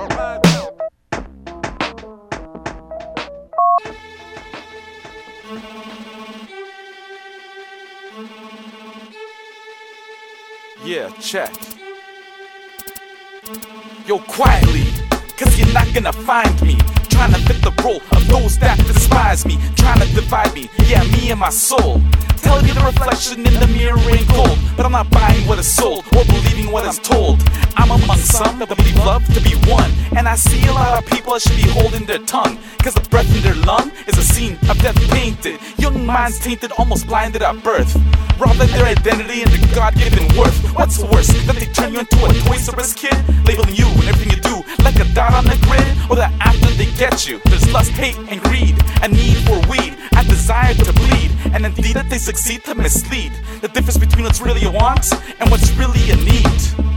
Yeah, check. Yo, quietly, cause you're not gonna find me trying to fit the role of those that despise me, trying to divide me, yeah, me and my soul. Telling you the reflection in the mirror ain't gold, but I'm not buying what is sold or believing what is told. I'm among some that believe love to be one, and I see a lot of people that should be holding their tongue, cause the breath in their lung is a scene of death painted. Young minds tainted, almost blinded at birth, robbed of their identity and their God-given worth. What's worse, that they turn you into a Toys R Us kid, labeling you and everything you do like a dot on the grid, or that after they get you, there's lust, hate, and greed, a need for weed, a desire to bleed, and indeed that they succeed to mislead the difference between what's really a want and what's really a need.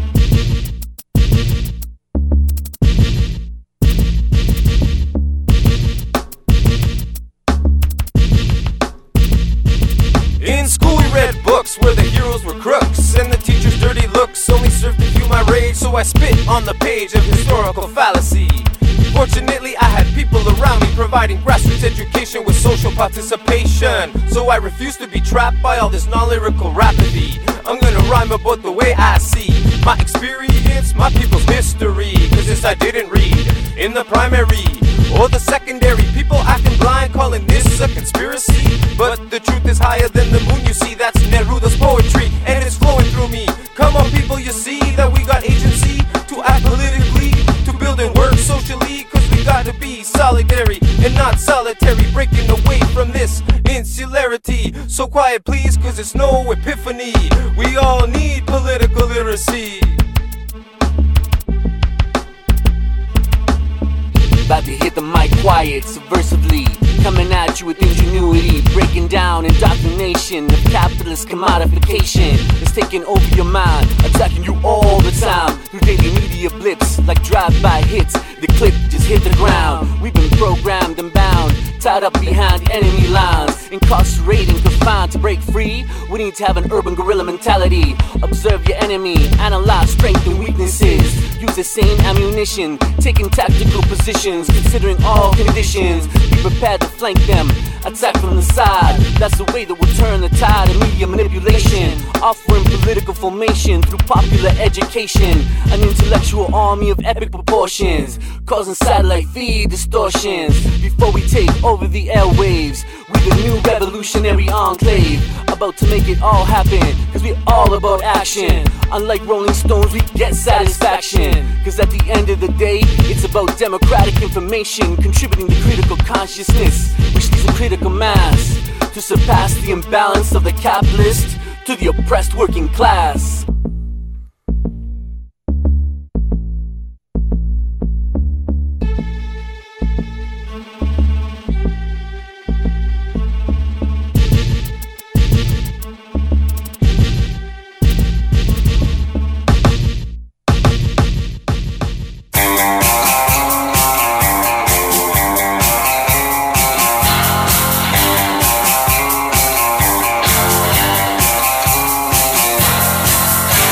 In school we read books where the heroes were crooks, and the teacher's dirty looks only served to fuel my rage, so I spit on the page of historical fallacy. Fortunately, I had people around me providing grassroots education with social participation, so I refuse to be trapped by all this non-lyrical rapidity. I'm gonna rhyme about the way I see my experience, my people's history, cause this I didn't read in the primary or the secondary. People acting blind, calling this a conspiracy, but the truth is higher than the moon. You see, that's Neruda's poetry, and it's flowing through me. Come on people, you see that we got agency to act politically, to build and work socially, cause we gotta be solidary and not solitary, breaking away from this insularity. So quiet please, cause it's no epiphany. We all need political literacy. About to hit the mic quiet, subversively, coming at you with ingenuity, breaking down indoctrination of capitalist commodification. It's taking over your mind, attacking you all the time through daily media blips like drive-by hits. The clip just hit the ground. We've been programmed and bound, tied up behind enemy lines, incarcerated and confined. To break free, we need to have an urban guerrilla mentality. Observe your enemy, analyze strength and weaknesses, use the same ammunition, taking tactical positions, considering all conditions. Be prepared to flank them, attack from the side. That's the way that we'll turn the tide of media manipulation, offering political formation through popular education, an intellectual army of epic proportions, causing satellite feed distortions. Before we take over the airwaves, we're the new revolutionary enclave, about to make it all happen, cause we're all about action. Unlike Rolling Stones, we get satisfaction, cause at the end of the day, it's about democratic information, contributing to critical consciousness, which leads a critical mass to surpass the imbalance of the capitalist to the oppressed working class.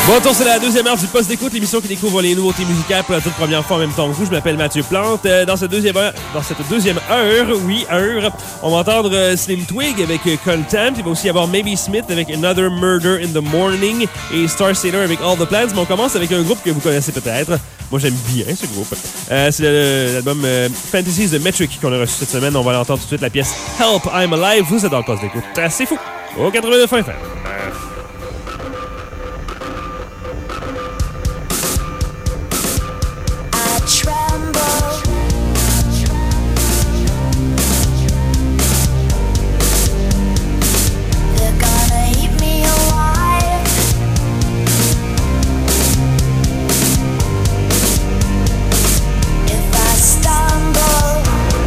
Bon, tour, c'est la deuxième heure du Poste d'écoute, l'émission qui découvre les nouveautés musicales pour la toute première fois en même temps que vous. Je m'appelle Mathieu Plante. Euh, dans, cette deuxième heure, dans cette deuxième heure, oui, heure, on va entendre euh, Slim Twig avec euh, Contempt. Il va aussi y avoir Maybe Smith avec Another Murder in the Morning et Star Sailor avec All the Plans. Mais on commence avec un groupe que vous connaissez peut-être. Moi, j'aime bien ce groupe. Euh, c'est le, l'album euh, Fantasies de Metric qu'on a reçu cette semaine. On va l'entendre tout de suite, la pièce Help, I'm Alive. Vous êtes dans le Poste d'écoute. C'est fou. Au quatre-vingt-neuf F M.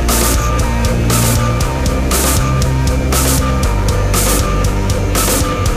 Stumble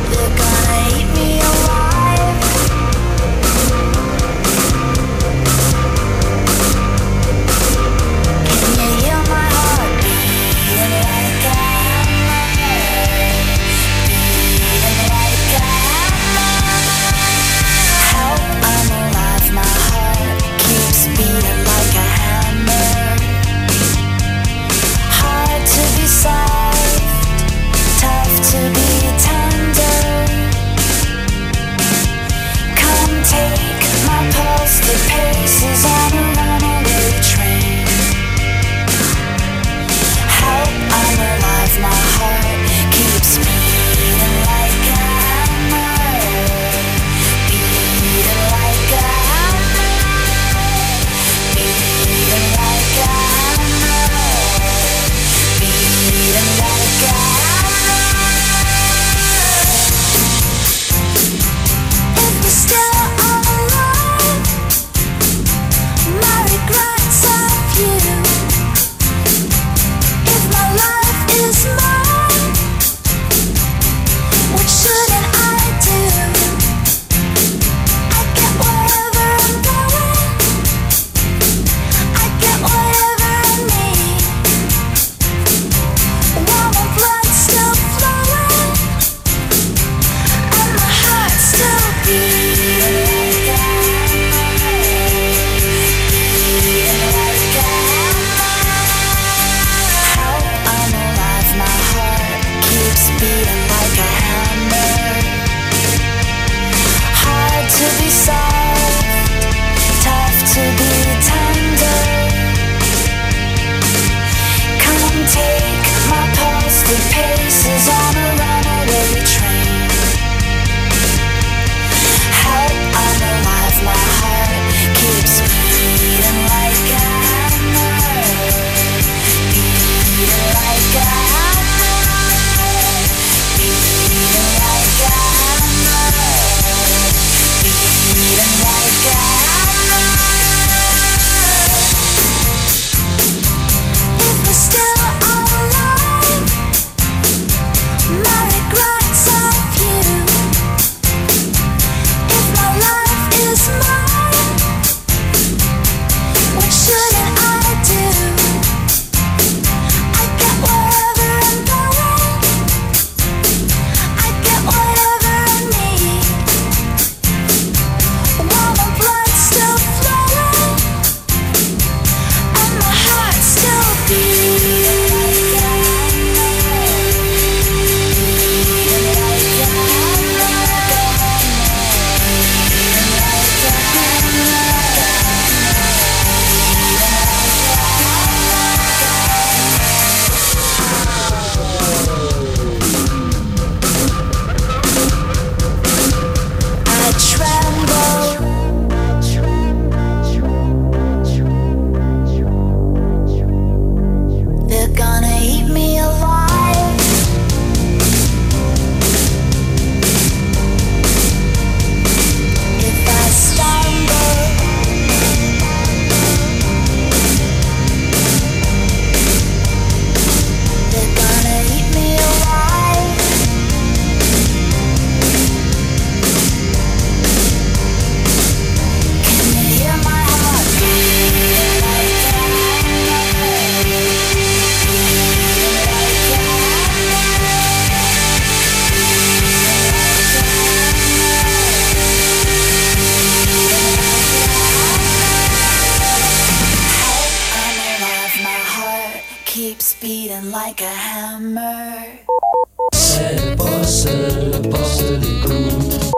like a hammer. C'est le poste, le poste d'écoute.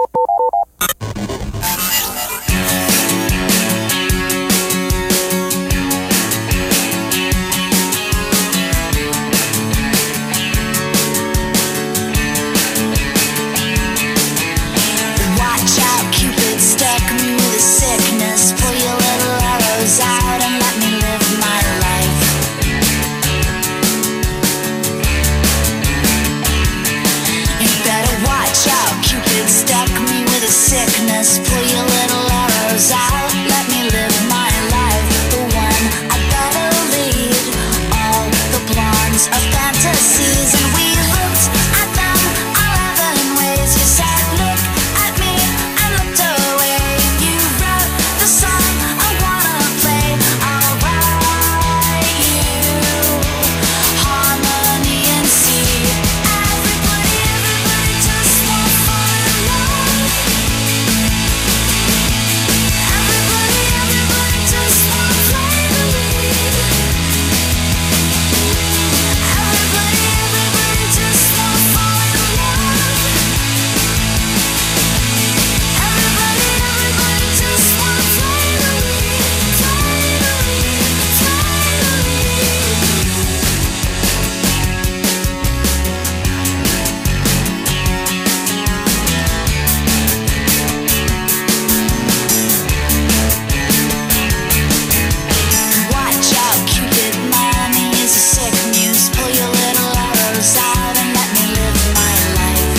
Watch out, Cupid stuck me with a sickness. Pull your little arrows out and let me live my life. You better watch out, Cupid stuck me with a sickness. Pull your little arrows out, let me live my life. The one I better lead, all the blondes of fantasies. And we looked at them eleven ways. You said, look at me, I looked away. You wrote the song I wanna play. I'll write you harmony and C. Everybody, everybody just won't fall in love. Everybody, everybody just won't play the lead. Everybody, everybody just won't fall in love. Everybody, everybody just won't play the lead. Play the lead, play the lead. Watch out, Cupid, man, he's a sick muse. Pull your little arrows out and let me live my life.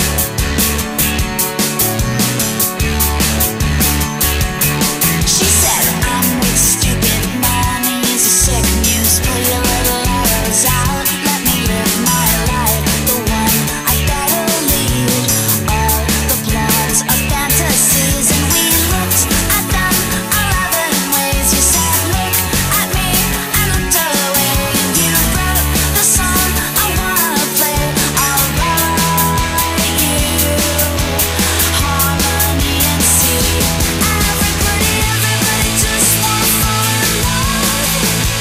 She said, I'm with stupid man, he's a sick muse. Pull your little arrows out, let me live my life. The one I better lead, all the blondes of fantasies. And we looked at them eleven ways. You said, look at me, I looked away. You wrote the song I wanna play. I'll write you harmony and C. Everybody, everybody just won't fall in love.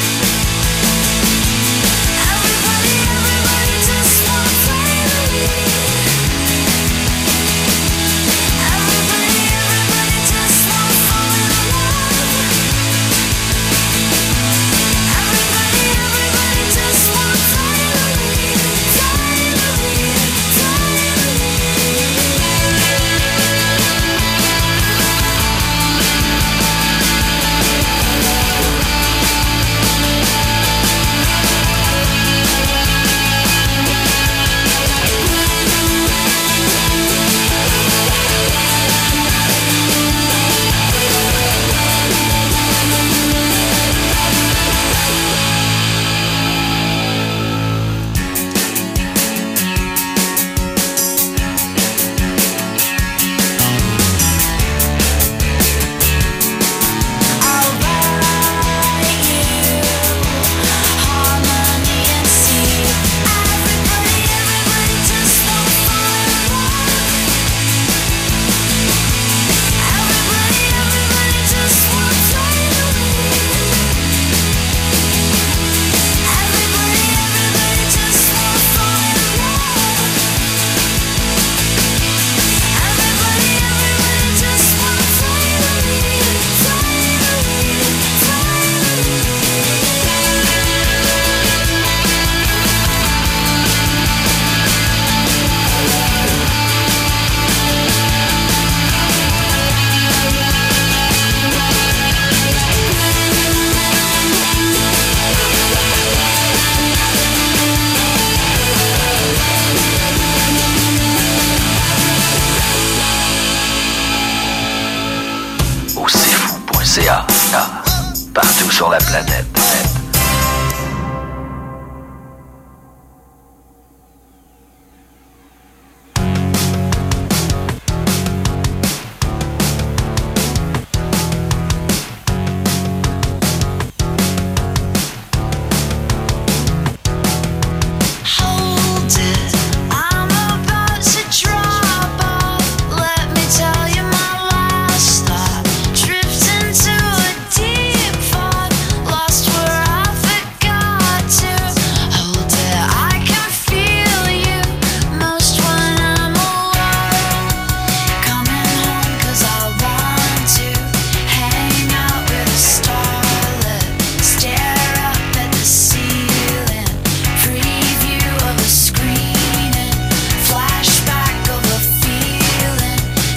Everybody, everybody just won't play the lead. Everybody, everybody just won't fall in love. Everybody, everybody just won't play the lead. Play the lead, play the I'll write you harmony and C. Everybody, everybody just won't fall in love. Everybody, everybody just won't play the lead. Everybody, everybody just won't fall in love. Everybody, everybody just won't play the lead. Play the lead, play the Au c'est fou point c a, partout sur la planète. Hold it, I'm about to drop off. Let me tell you my last thought. Drift into a deep fog, lost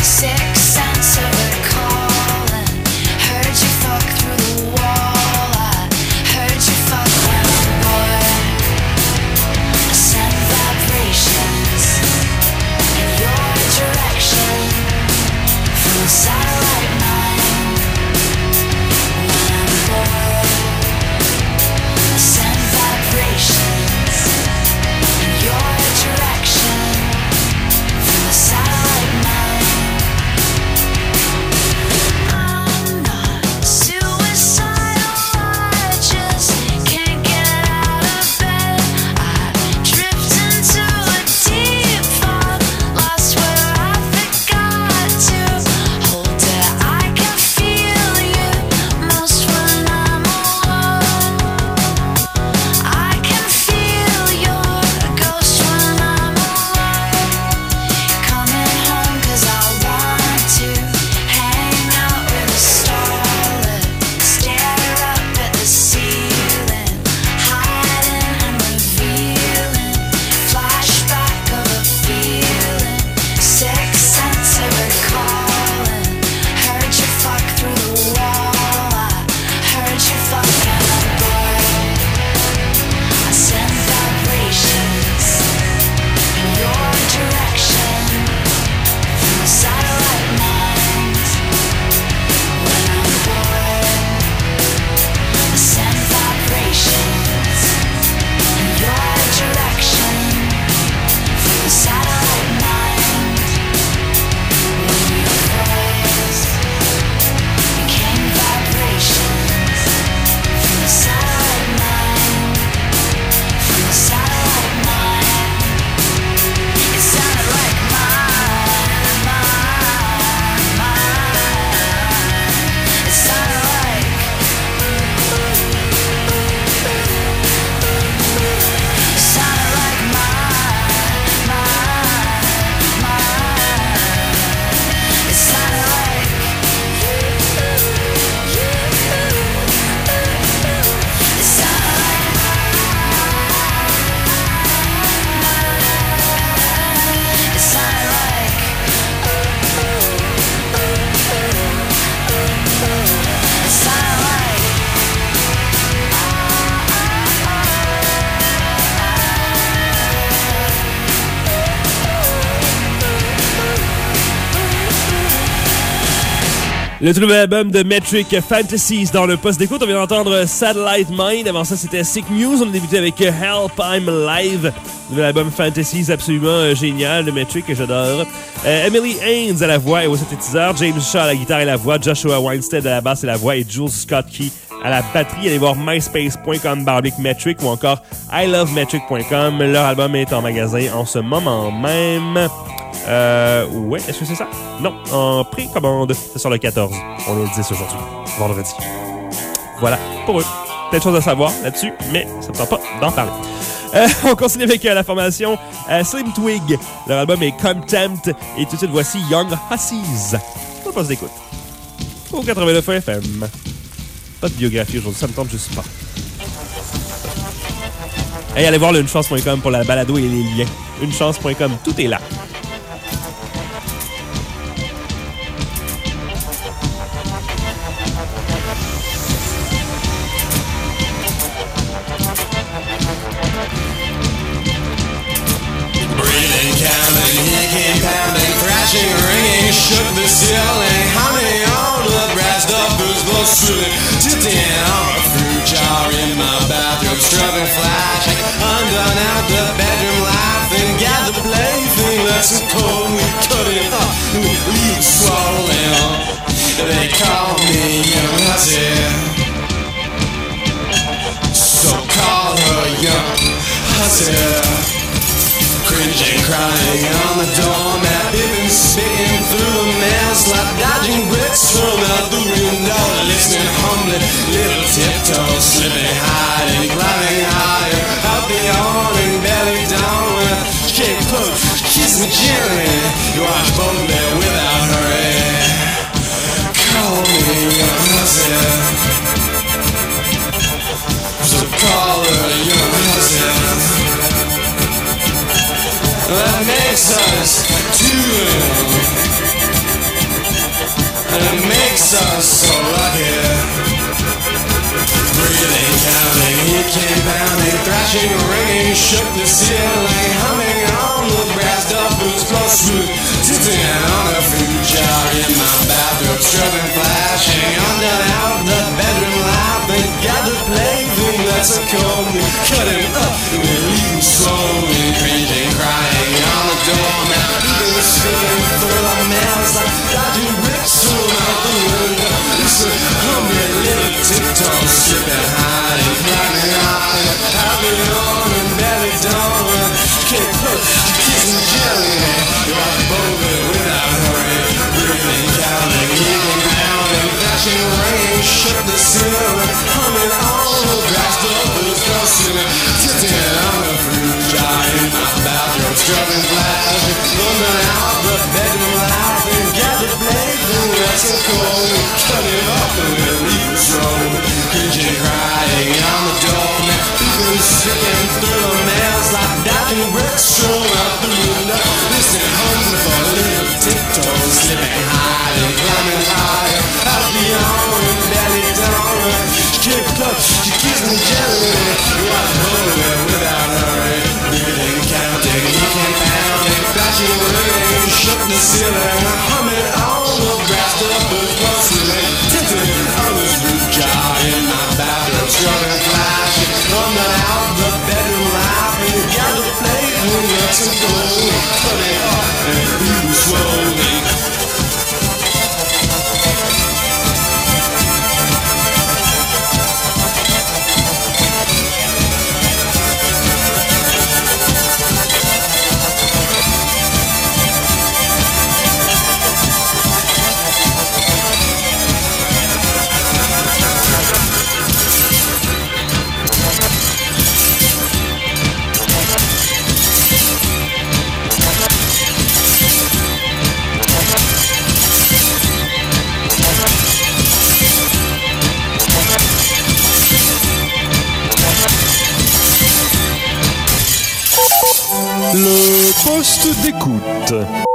Le tout nouvel album de Metric Fantasies dans le poste d'écoute. On vient d'entendre Satellite Mind. Avant ça, c'était Sick News. On a débuté avec Help I'm Live. Le nouvel album Fantasies absolument euh, génial de Metric que j'adore. Euh, Emily Haynes à la voix et au synthétiseur. James Shaw à la guitare et la voix. Joshua Weinstead à la basse et la voix. Et Jules Scott Key à la batterie. Allez voir myspace point com barblique Metric ou encore I love metric point com. Leur album est en magasin en ce moment même. Euh, ouais, est-ce que c'est ça? Non, en précommande. C'est sur le quatorze. On est le dix aujourd'hui, vendredi. Voilà, pour eux. Plein de choses à savoir là-dessus, mais ça ne tente pas d'en parler. Euh, on continue avec euh, la formation euh, Slim Twig. Leur album est Contempt. Et tout de suite, voici Young Hussies. On passe d'écoute. Au quatre-vingt-neuf F M. Pas de biographie aujourd'hui, ça me tente juste pas. Hey, allez voir le unechance point com pour la balado et les liens. unechance point com, tout est là. Ringing, shook the ceiling, humming on the brass duffers, both sitting, sitting on a fruit jar in my bathroom, struggling, flashing, undone out the bedroom, laughing, got the plaything, that's so cold, we cut it up, we leave swollen, they call me Young Hussy, so call her Young Hussy. Cringing, crying on the doormat, pippin', spitting through the mail, slap dodging bricks from out the window, listening humbly, little tiptoes, slipping, hiding, climbing higher, out the awning, belly down, with a shake push, kiss me gently, you watch boldly without hurry, call me Young Hussy, so call her Young Hussy. That makes us two. so, so lucky. Breathing, counting, he came pounding, thrashing, ringing, shook the ceiling, humming on the brass doubles, close smooth, sitting on a food jar in my bathrobe, struggling, flashing, on down out the bedroom, laughing, got the plaything that's a cold, cutting up, we're leaving slowly, cringing, crying on the doormat, even sticking through the mails like dodging bricks through out the window. Listen, hungry little tiptoes, slipping, hiding, climbing up, and having on and belly down. Can't put your kiss and jelly, rock boldly without hurry, breathing, counting, eating, pounding, flashing, ringing, shook the ceiling, humming on the grass, doubles, crossing, sitting on the fruit jar in my bathrobe, scrubbing, flashing, running out the bedroom, laughing, got the blade, that's so cold, cutting off the leaves roll, cringing, crying on the doormat, people sticking through the mails like dodging bricks thrown out the window. Listen, hungry for little tiptoes, slipping, hiding, climbing higher, out beyond and belly down. Kick up, you kiss me gently, rock holy without hurry, breathing, counting, he came pounding, flashing, ringing, shook the ceiling, humming on the grass, doubles, crossing, tinting on this roof jar in my bathrobe, struggling, flashing, running out the bedroom, laughing, got the plaything that's a gold, cutting off and leaving slowly. Le poste d'écoute.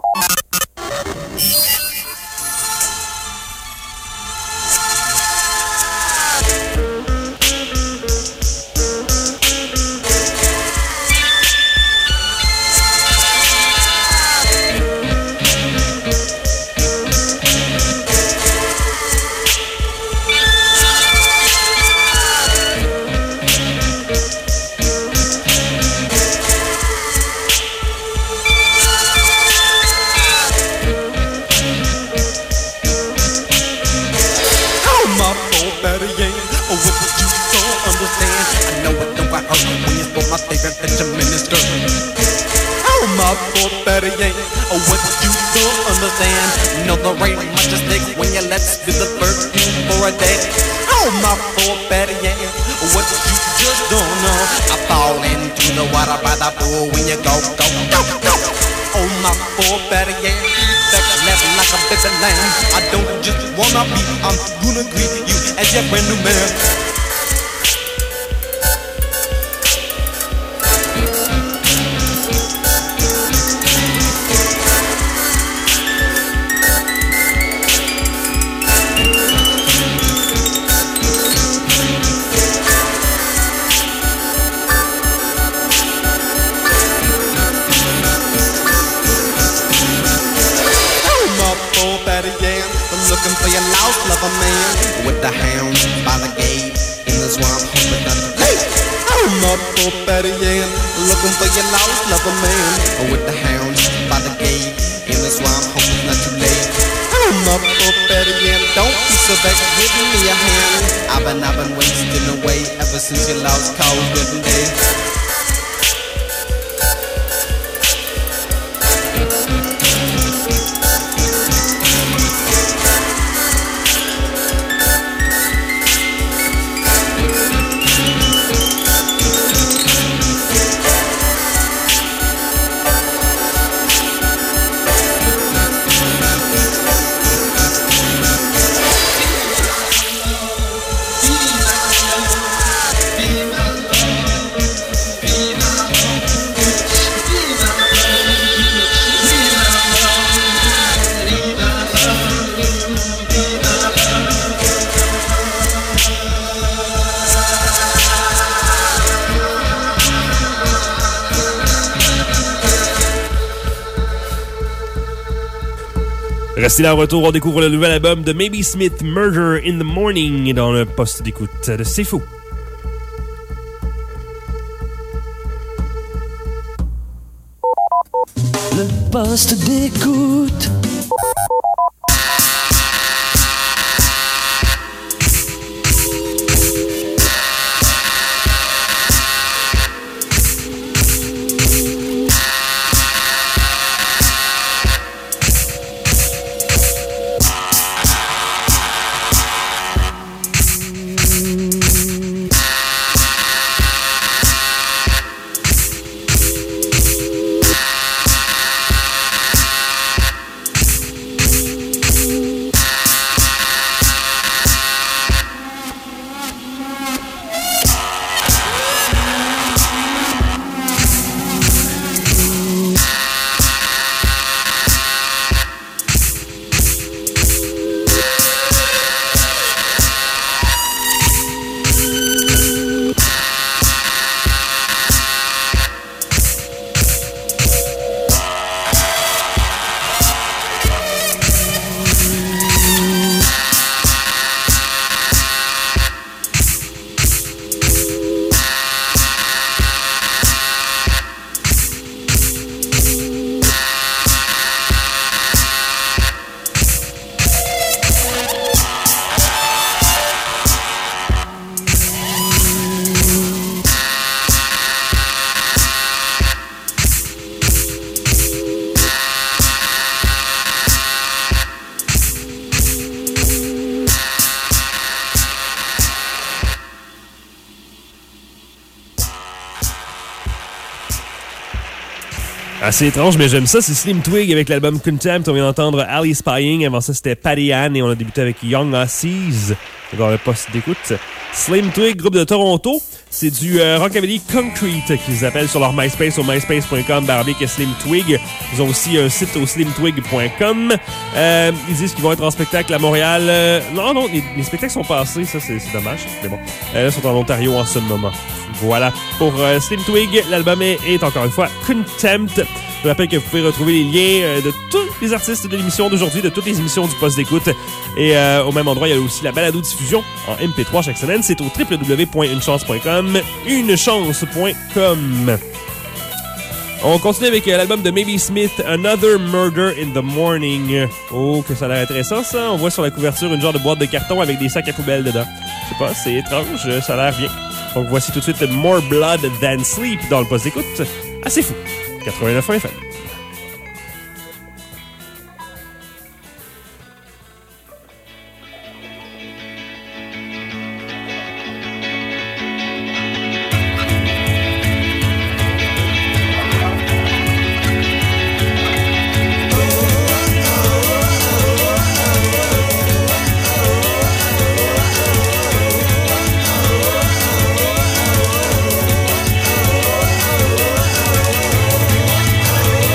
I don't just wanna be, I'm gonna greet you as your brand new man. Looking for your lost lover man with the hounds by the gate in the swamp, hoping not to late. I'm up for Betty Ann, looking for your lost lover man with the hounds by the gate in the swamp, hoping not too late. I'm up for Betty Ann, don't be so back, give me a hand. I've been, I've been wasting away ever since your lost cause living day. Restez là, en retour, on découvre le nouvel album de Maybe Smith, Murder in the Morning, dans le poste d'écoute de C'est Fou. Le poste d'écoute. Assez étrange, mais j'aime ça. C'est Slim Twig avec l'album Contempt. On vient d'entendre Ali Spying. Avant ça, c'était Patty Ann et on a débuté avec Young Hussies dans le poste d'écoute. Slim Twig, groupe de Toronto. C'est du euh, rockabilly concrete qu'ils appellent sur leur MySpace au myspace point com baroblique Slim Twig. Ils ont aussi un site au slim twig point com. Euh, ils disent qu'ils vont être en spectacle à Montréal. Euh, non, non, les, les spectacles sont passés. Ça, c'est, c'est dommage. Mais bon, euh, ils sont en Ontario en ce moment. Voilà pour euh, Slim Twig. L'album est, est encore une fois Contempt. Je vous rappelle que vous pouvez retrouver les liens euh, de tous les artistes de l'émission d'aujourd'hui, de toutes les émissions du poste d'écoute. Et euh, au même endroit, il y a aussi la balado-diffusion en M P trois chaque semaine. C'est au w w w point une chance point com, une chance point com. On continue avec euh, l'album de Maybe Smith, Another Murder in the Morning. Oh, que ça a l'air intéressant, ça. On voit sur la couverture une genre de boîte de carton avec des sacs à poubelle dedans. Je sais pas, c'est étrange, ça a l'air bien. Donc voici tout de suite More Blood Than Sleep dans le poste d'écoute. Assez fou. quatre-vingt-neuf F M. Oh,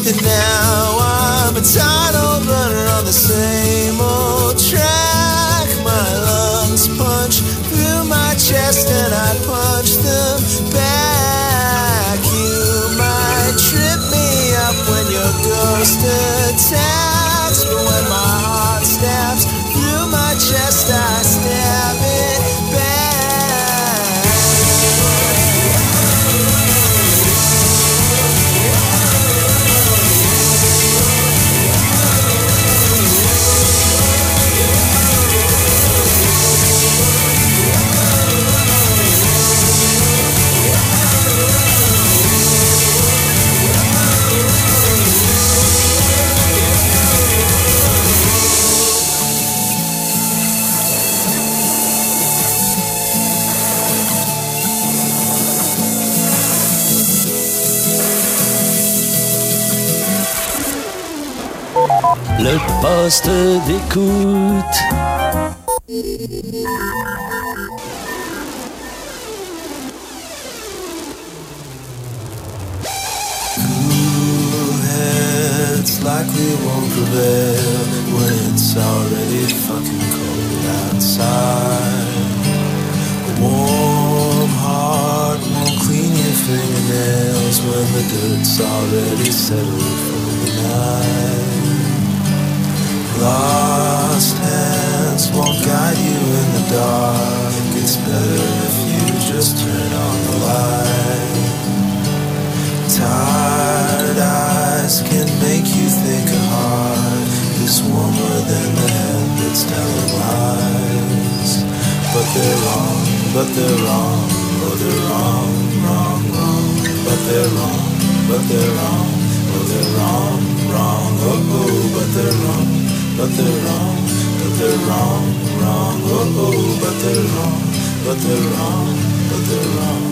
And now I'm a tunnel runner on the same old track. My lungs punch through my chest and I punch them back. You might trip me up when your ghost attacks, but when my heart stabs through my chest, I stab it back. Le poste d'écoute. Cool heads likely won't prevail when it's already fucking cold outside. A warm heart won't clean your fingernails when the dirt's already settled for the night. Lost hands won't guide you in the dark. It's better if you just turn on the light. Tired eyes can make you think a heart is warmer than the head that's telling lies. But they're wrong, but they're wrong, oh they're wrong, wrong, wrong. But they're wrong, but they're wrong, oh they're wrong, wrong, oh oh, but they're wrong. But they're wrong, but they're wrong, wrong, oh oh, but they're wrong, but they're wrong, but they're wrong.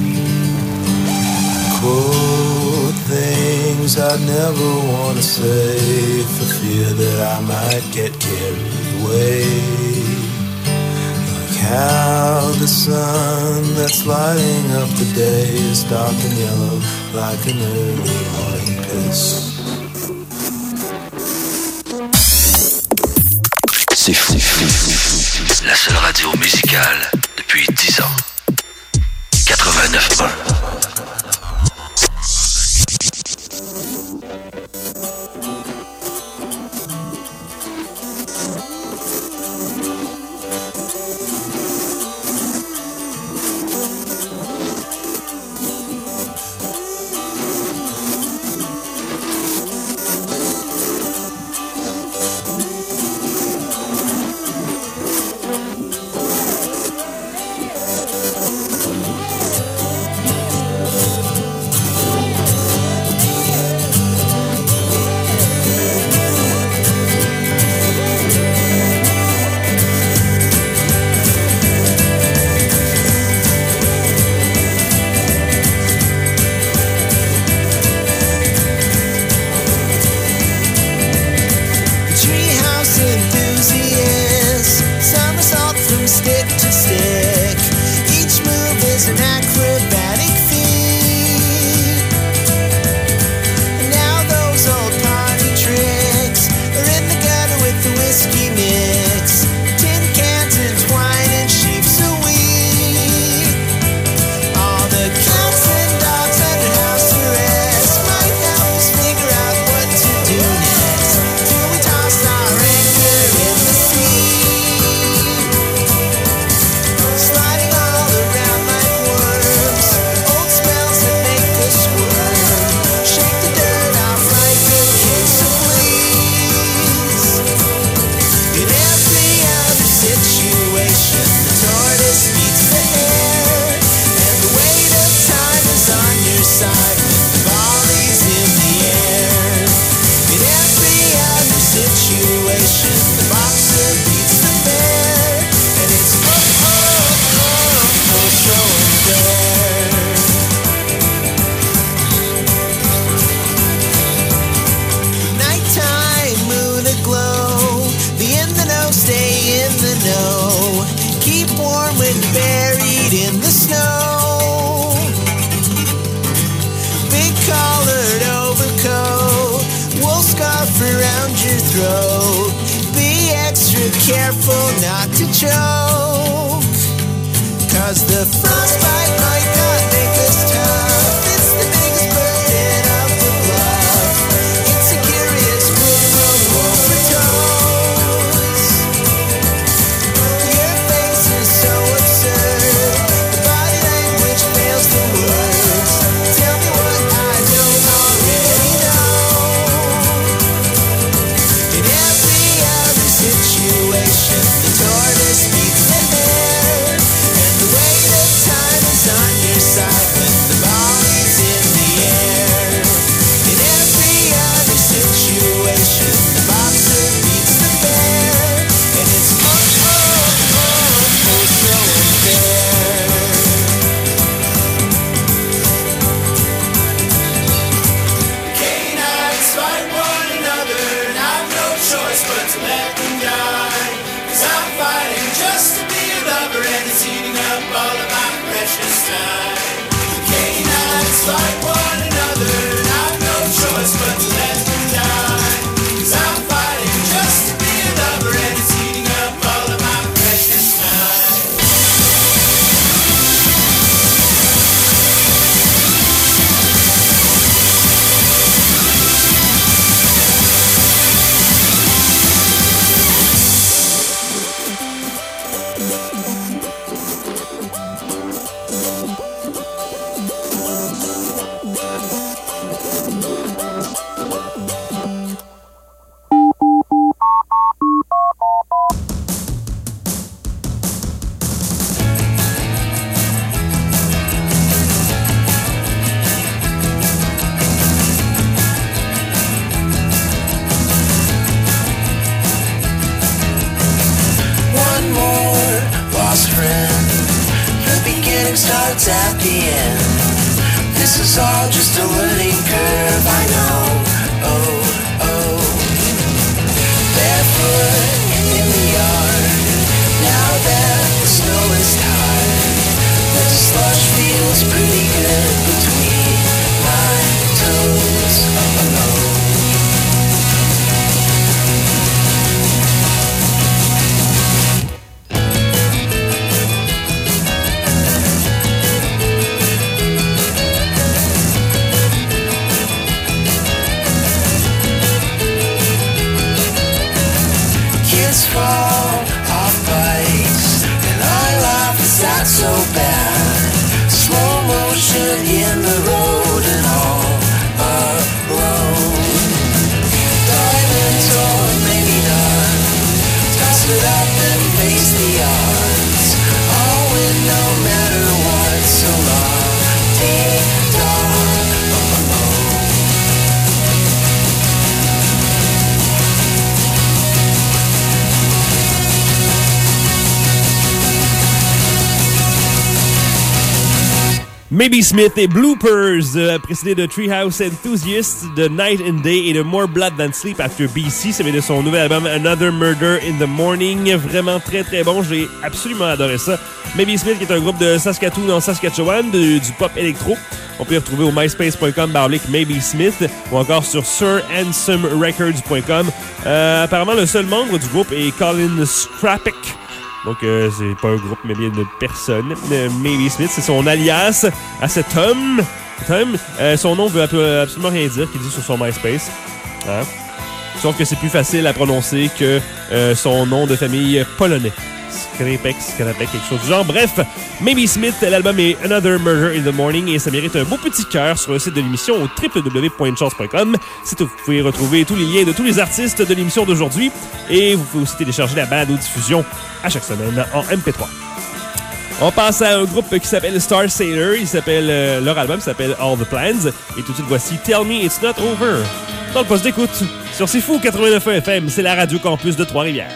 Quote things I'd never want to say for fear that I might get carried away. Like how the sun that's lighting up the day is dark and yellow like an early morning piss. C'est fou, fou, fou, fou. La seule radio musicale depuis dix ans. quatre-vingt-neuf point un. stroke. Be extra careful not to choke, 'cause the frostbite might not make us tough. It's the biggest burden of the bluff. It's a curious move from overdose. Your face is so absurd. The body language fails the words. Tell me what I don't already know. In every other situation, the tortoise beats the hare, and the weight of time is on your side when the ball is in the air. In every other situation, the boxer beats the bear, and it's oh, oh, oh, oh, so unfair. Canines fight one another, and I've no choice but to let them die. 'Cause I'm fighting just to be a lover, and it's eating up all of my precious time. Canines fight one another, and I've no choice but to let them die. 'Cause I'm fighting just to be a lover, and it's eating up all of my precious time. One more lost friend. The beginning starts at the end. This is all just a learning curve, I know. Oh, oh. Barefoot in the yard. Now that the snow is tired, the slush feels pretty good between my toes. Oh, no. Kids fall off bikes, and I laugh, is that so bad? Slow motion in the road and all alone. Diamond toe, maybe not. Toss it up and face the odds. I'll win no matter what, so long. Ding dong, oh, oh, oh. Maybe Smith et Bloopers, euh, précédé de Treehouse Enthusiast, de Night and Day et de More Blood Than Sleep After B C. Ça vient de son nouvel album Another Murder in the Morning. Vraiment très très bon, j'ai absolument adoré ça. Maybe Smith qui est un groupe de Saskatoon en Saskatchewan, de, du pop électro. On peut y retrouver au myspace point com barlique Maybe Smith ou encore sur sir handsome records point com. Euh, apparemment, le seul membre du groupe est Colin Scrappick. Donc, euh, c'est pas un groupe, mais bien une personne. Euh, Maybe Smith, c'est son alias à cet homme. Tom. Euh, son nom veut absolument rien dire, qu'il dit sur son MySpace. Hein? Sauf que c'est plus facile à prononcer que euh, son nom de famille polonais. Skripek, Skripek, quelque chose du genre. Bref, Maybe Smith, l'album est Another Murder in the Morning et ça mérite un beau petit cœur sur le site de l'émission au w w w point une chance point com. C'est où vous pouvez retrouver tous les liens de tous les artistes de l'émission d'aujourd'hui et vous pouvez aussi télécharger la balade aux diffusions à chaque semaine en M P trois. On passe à un groupe qui s'appelle Star Sailor. Il s'appelle, euh, leur album s'appelle All the Plans. Et tout de suite, voici Tell Me It's Not Over. Dans le poste d'écoute, sur C'est Fou quatre-vingt-neuf F M, c'est la radio campus de Trois-Rivières.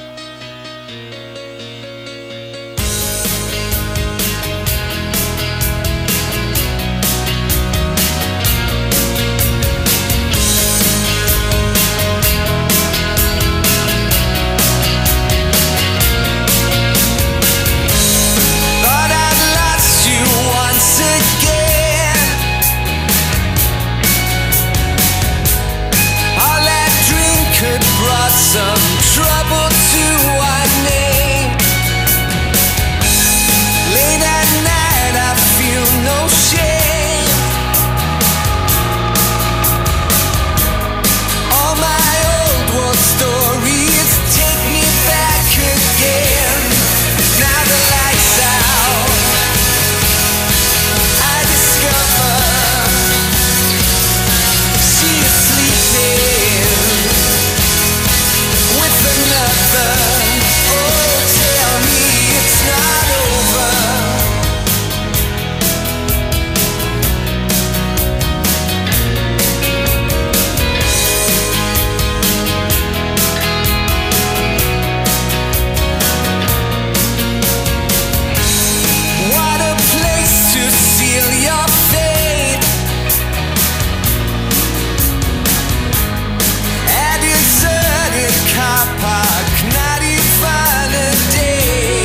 Some trouble to our name. Late at night I feel no shame. All my old war stories take me back again. Now the lights out, I discover she is sleeping with another. Oh, tell me it's not over. What a place to seal your fate. A deserted car park, not even a day.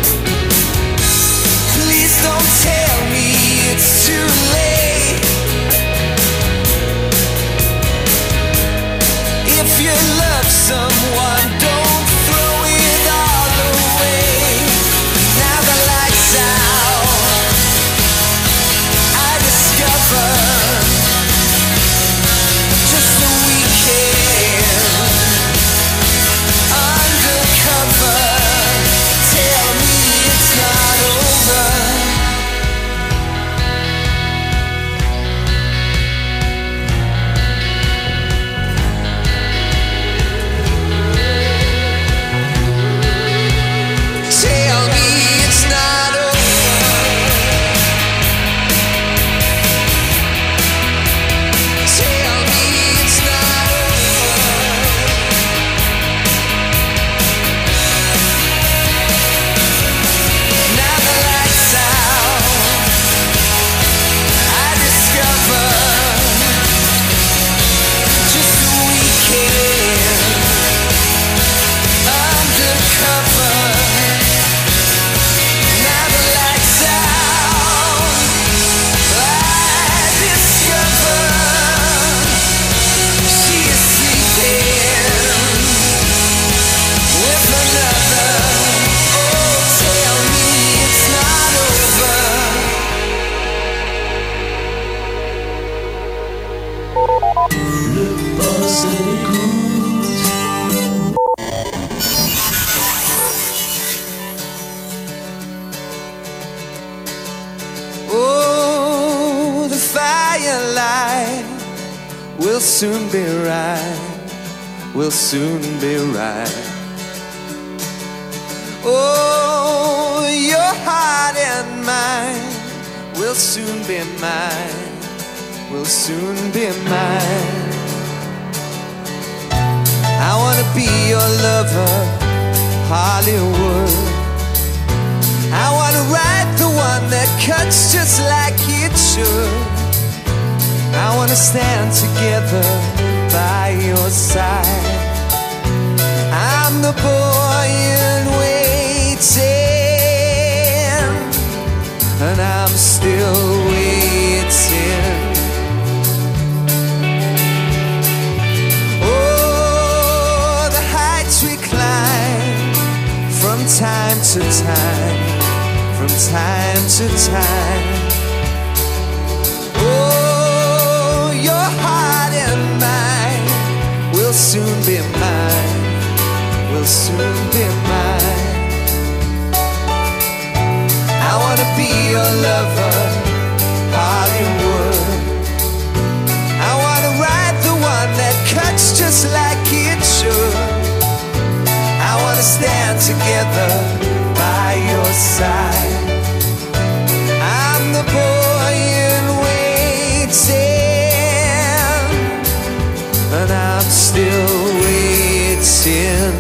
Please don't tell me it's too late. If you love someone, don't throw it all away. Now the lights out, I discover just a weekend undercover. Tell me it's not over. Tell me it's not over. Tell me it's not over. Now the lights out, I discover just a weekend undercover. Now the lights out, I discover she is sleeping with another. Oh, tell me it's not over. Le poste d'écoute. Oh, the firelight will soon be right, will soon be right. Oh, your heart and mine will soon be mine, will soon be mine. I wanna be your lover, Hollywood. I wanna write the one that cuts just like it should. I wanna stand together by your side. I'm the boy in waiting, and I'm still waiting. Oh, the heights we climb from time to time, from time to time. Oh, your heart and mine will soon be mine, will soon be mine. I wanna be your lover, Hollywood. I wanna write the one that cuts just like it should. I wanna stand together by your side. I'm the boy in waiting, and I'm still waiting.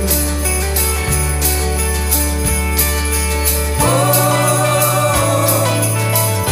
Oh,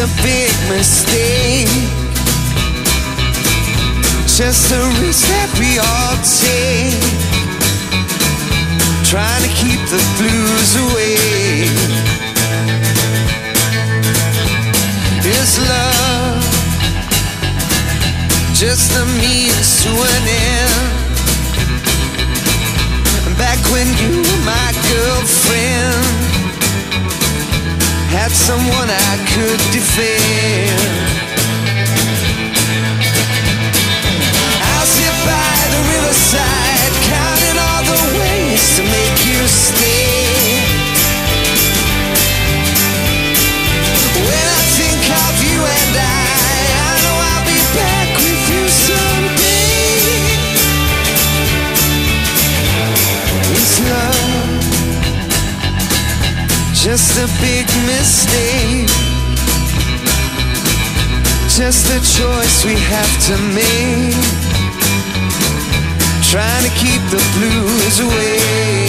a big mistake, just a risk that we all take, trying to keep the blues away. Is love just a means to an end? Back when you were my girlfriend, had someone I could defend. I'll sit by the riverside, counting all the ways to make you stay. When I think of you and I, I know I'll be back with you someday. Is love just a big mistake? Just a choice we have to make, trying to keep the blues away.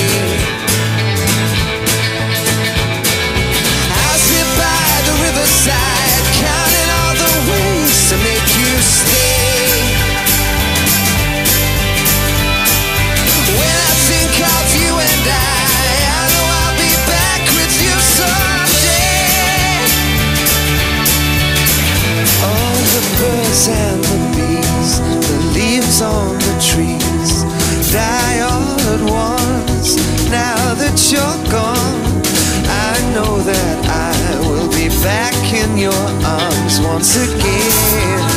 I'll sit by the riverside, counting all the ways to make you stay. When I think of you and I, I know I'll be back with you someday. Oh, the birds and the bees, the leaves on the trees, die all at once. Now that you're gone, I know that I will be back in your arms once again.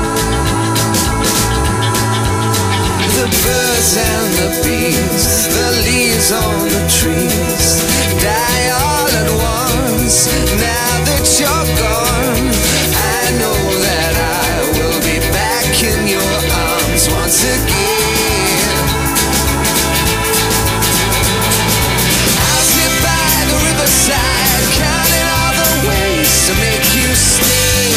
The birds and the bees, the leaves on the trees, die all at once. Now that you're gone, I know that I will be back in your arms once again. I'll sit by the riverside, counting all the ways to make you stay.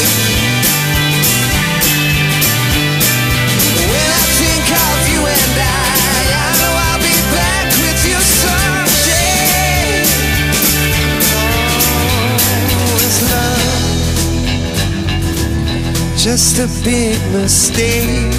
When I think of you and I, I know I'll be back with you someday. Oh, is love just a big mistake?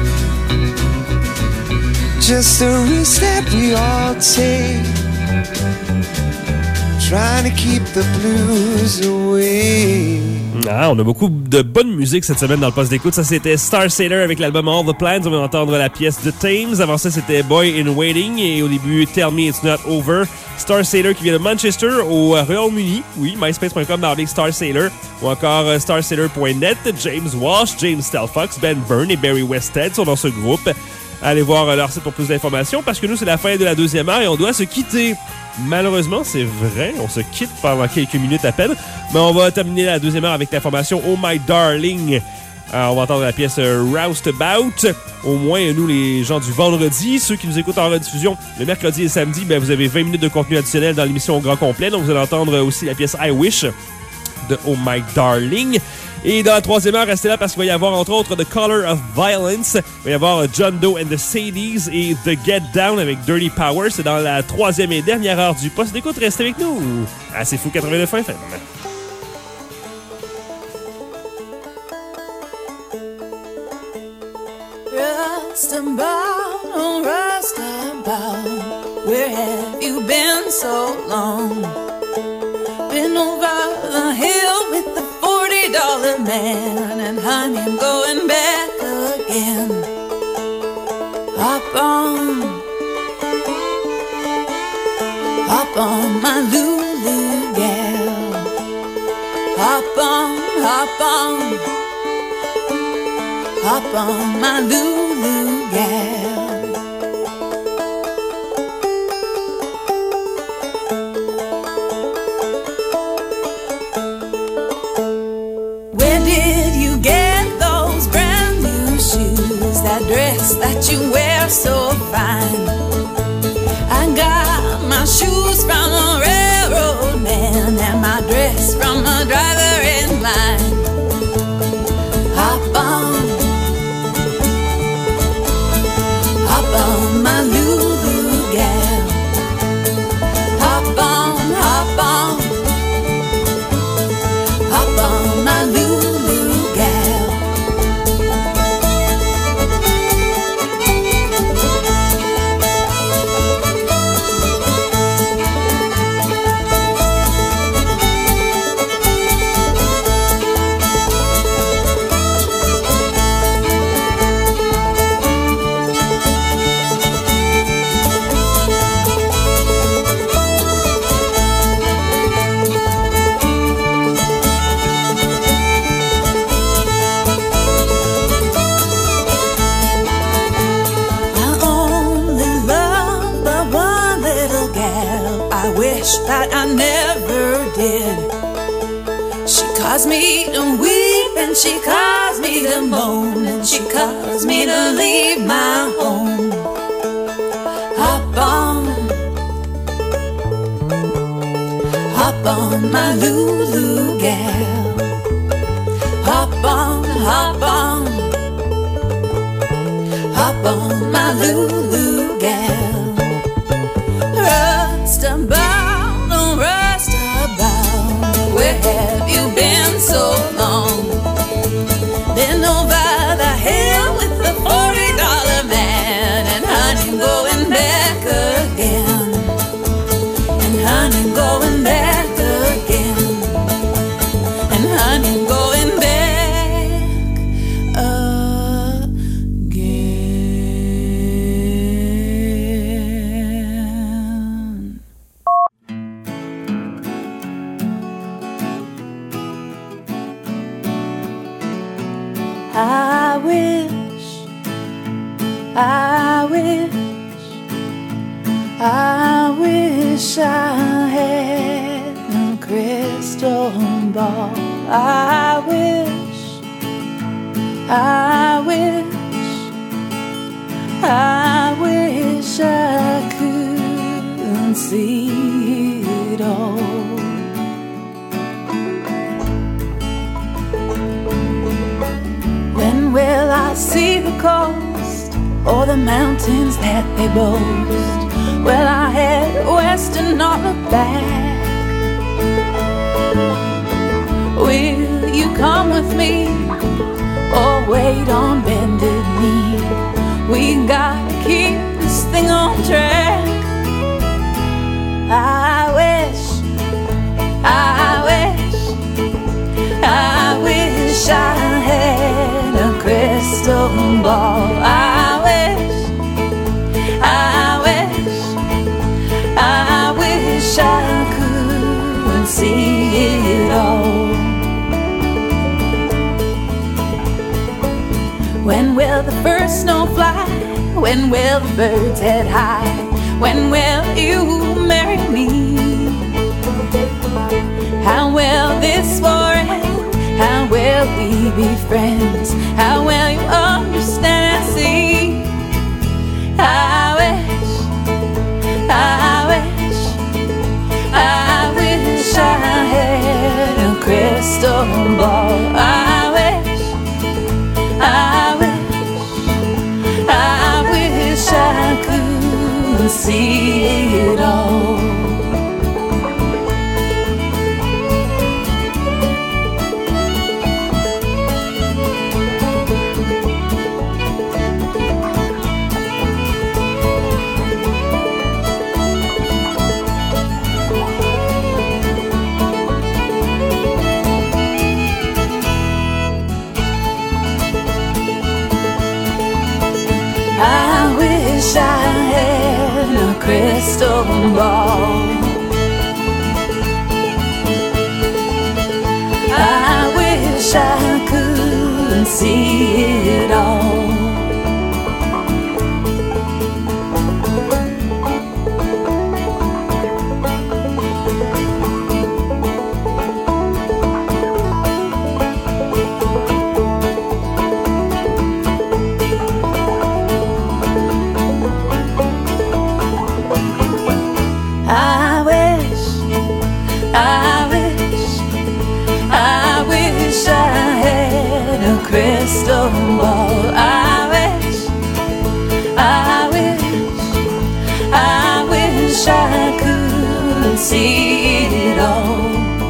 Just a risk that we all take, trying to keep the blues away. Ah, on a beaucoup de bonne musique cette semaine dans le poste d'écoute. Ça, c'était Star Sailor avec l'album All the Plans. On va entendre la pièce The Thames. Avant ça, c'était Boy in Waiting. Et au début, Tell Me It's Not Over. Star Sailor qui vient de Manchester au Royaume-Uni. Oui, myspace point com avec Star Sailor. Ou encore uh, star sailor point net. James Walsh, James Stelfox, Ben Byrne et Barry Westhead sont dans ce groupe. Allez voir uh, leur site pour plus d'informations parce que nous, c'est la fin de la deuxième heure et on doit se quitter. Malheureusement, c'est vrai, on se quitte pendant quelques minutes à peine, mais on va terminer la deuxième heure avec la formation Oh My Darling. Alors, on va entendre la pièce euh, Roustabout. Au moins, nous, les gens du vendredi, ceux qui nous écoutent en rediffusion le mercredi et samedi, ben, vous avez vingt minutes de contenu additionnel dans l'émission au grand complet. Donc, vous allez entendre aussi la pièce I Wish de Oh My Darling. Et dans la troisième heure, restez là parce qu'il va y avoir entre autres The Color of Violence. Il va y avoir John Doe and the Sadies et The Get Down avec Dirty Power. C'est dans la troisième et dernière heure du poste d'écoute. Restez avec nous. Ah, c'est fou quatre-vingt-neuf F M. Rustabout, oh Rustabout, where have you been so long? Been over the hill with the forty dollar man, and honey, I'm going back again. Hop on, hop on, my Lulu gal. Hop on, hop on, hop on, my Lulu gal. Dress that you wear so fine. I got my shoes from a railroad man and my dress from a driver in line. Hop on, that I never did. She caused me to weep and she caused me to moan and she caused me to leave my home. Hop on, hop on my Lulu gal. Hop on, hop on, hop on my Lulu gal. Rust about, oh rust about, where have you been so long? Been over the hill with the forty dollar man, and honey, I'm going back again. And honey, I'm going back again. And honey, I'm going back again. I wish, I wish, I wish I had a crystal ball. I wish, I wish, I wish I could see it all. When will I see the coast or the mountains that they boast? Well, I head west and not look back. Will you come with me or wait on bended knee? We gotta keep this thing on track. I wish, I wish, I wish I had a crystal ball. I wish, I wish, I wish I could see it all. When will the first snow fly? When will the birds head high? When will you marry me? How will this war end? How will we be friends? How will you understand and see? I wish, I wish, I wish I had a crystal ball. I wish, I wish, I wish I could see it all. I wish I had a crystal ball. I wish I could see it all. I wish, I wish, I wish I had a crystal ball. I wish, I wish, I wish I could see it all.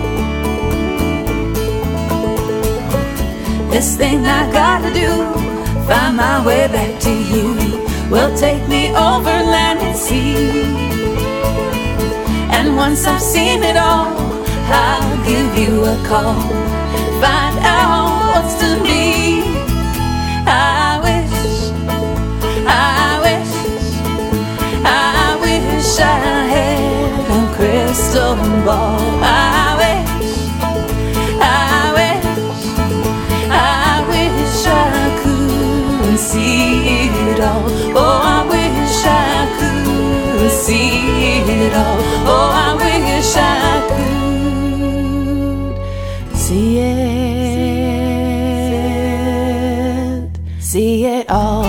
This thing I gotta do, find my way back to you, will take me over land and sea. And once I've seen it all, I'll give you a call, find out what's to be. I wish, I wish, I wish I had a crystal ball. I wish, I wish, I wish I could see it all. Oh, I wish I could see it all. Oh, I wish See it, see it all.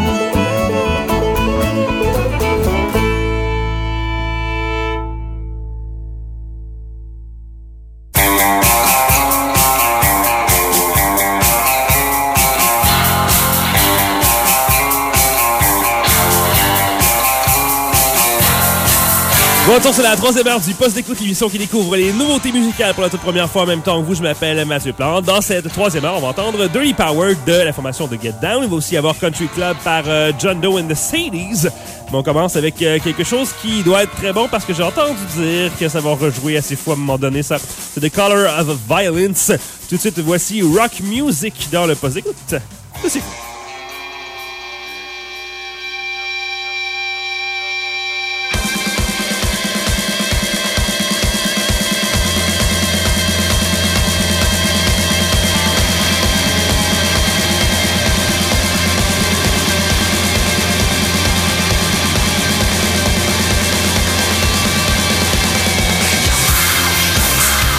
Bon retour, c'est la troisième heure du poste d'écoute, l'émission qui découvre les nouveautés musicales pour la toute première fois en même temps que vous. Je m'appelle Mathieu Plante. Dans cette troisième heure, on va entendre Dirty Power de la formation de Get Down. Il va aussi y avoir Country Club par euh, John Doe and the Sadies. Mais on commence avec euh, quelque chose qui doit être très bon parce que j'ai entendu dire que ça va rejouer assez fou à un moment donné. Ça, c'est The Color of Violence. Tout de suite, voici Rock Music dans le poste d'écoute. C'est fou.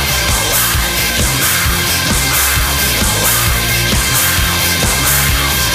Come on.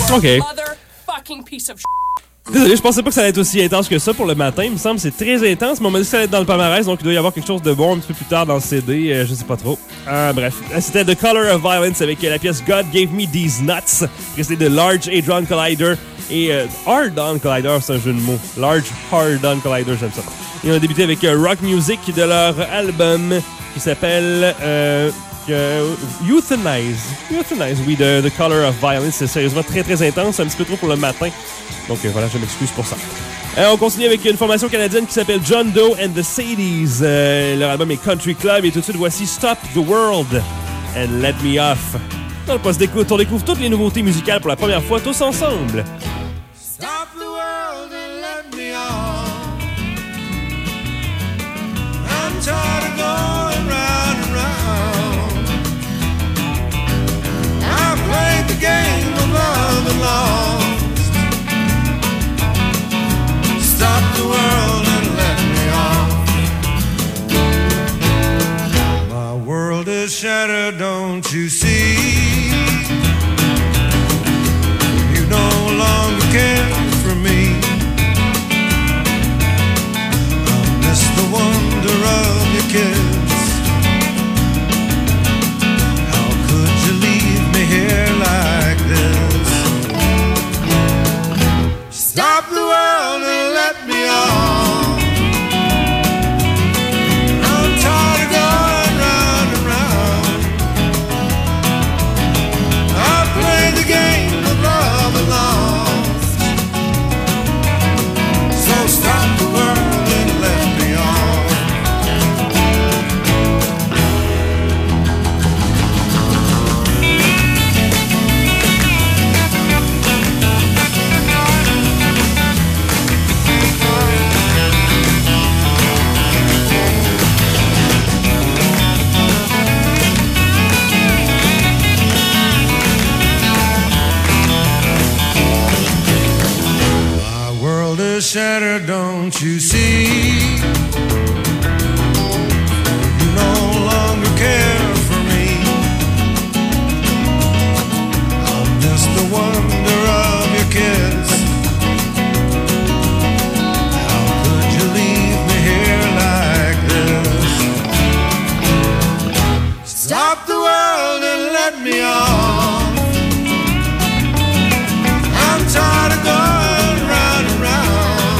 OK. Motherfucking piece of shit. Désolé, je pensais pas que ça allait être aussi intense que ça pour le matin. Il me semble que c'est très intense, mais on m'a dit que ça allait être dans le palmarès, donc il doit y avoir quelque chose de bon un petit peu plus tard dans le C D. Euh, je sais pas trop. Euh, bref, c'était The Color of Violence avec la pièce God Gave Me These Nuts, précédé de Large Hadron Collider et euh, Hard-On Collider, c'est un jeu de mots. Large Hard-On Collider, j'aime ça. Et on a débuté avec euh, Rock Music de leur album qui s'appelle euh, euh, Euthanize. Euthanize, oui, de The Color of Violence. C'est sérieusement très très intense, un petit peu trop pour le matin. Donc euh, voilà, je m'excuse pour ça. Euh, on continue avec une formation canadienne qui s'appelle John Doe and the Sadies. Euh, leur album est Country Club et tout de suite voici Stop the World and Let Me Off. Dans le poste d'écoute, on découvre toutes les nouveautés musicales pour la première fois tous ensemble. Stop the world and let me off. I'm tired of going round and round. I've played the game of love and lost. Stop the world and let me off. My world is shattered, don't you see? You no longer care for me. I miss the wonder of your kiss. How could you leave me here like this? Stop the world and let me off. I'm tired of going round and round. I played the game of love and lost. So stop the world and let me off. Shattered, don't you see? You no longer care for me. I'm just the wonder of your kiss. How could you leave me here like this? Stop the world and let me off. I'm tired of going round and round.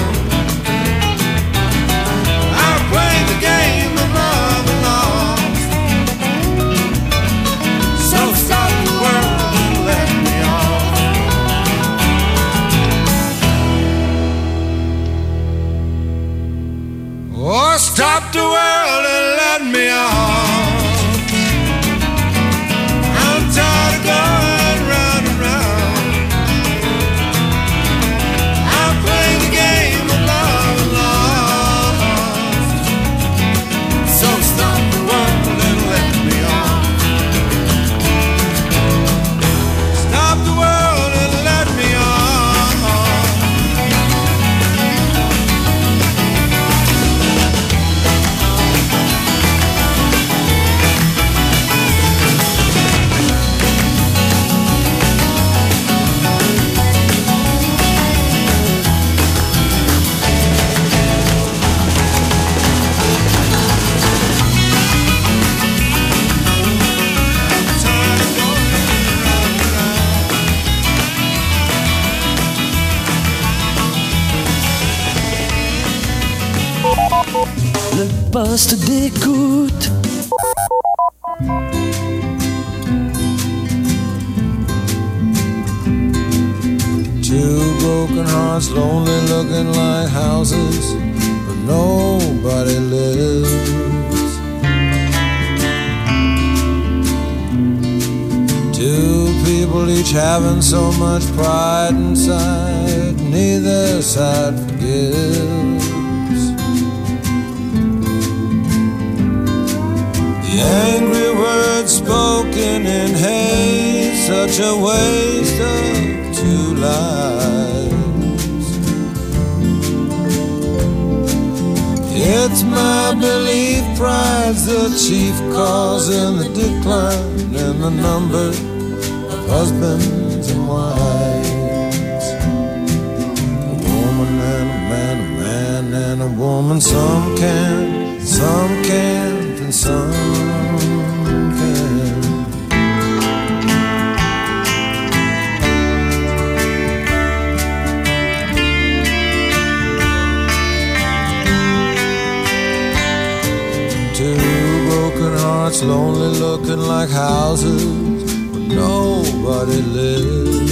Stop the world and let me off. I'm tired of going round and round. I play the game of love and lost. So stop the world and let me off. Stop the world and let me off. Le poste d'écoute. Two broken hearts, lonely looking like houses, but nobody lives. Two people each having so much pride inside, neither side forgives. The angry words spoken in hate, such a waste of two lives. It's my belief pride's the chief cause in the decline in the number of husbands and wives. and a woman. Some can, some can't, and some can. Two broken hearts, lonely looking like houses where nobody lives.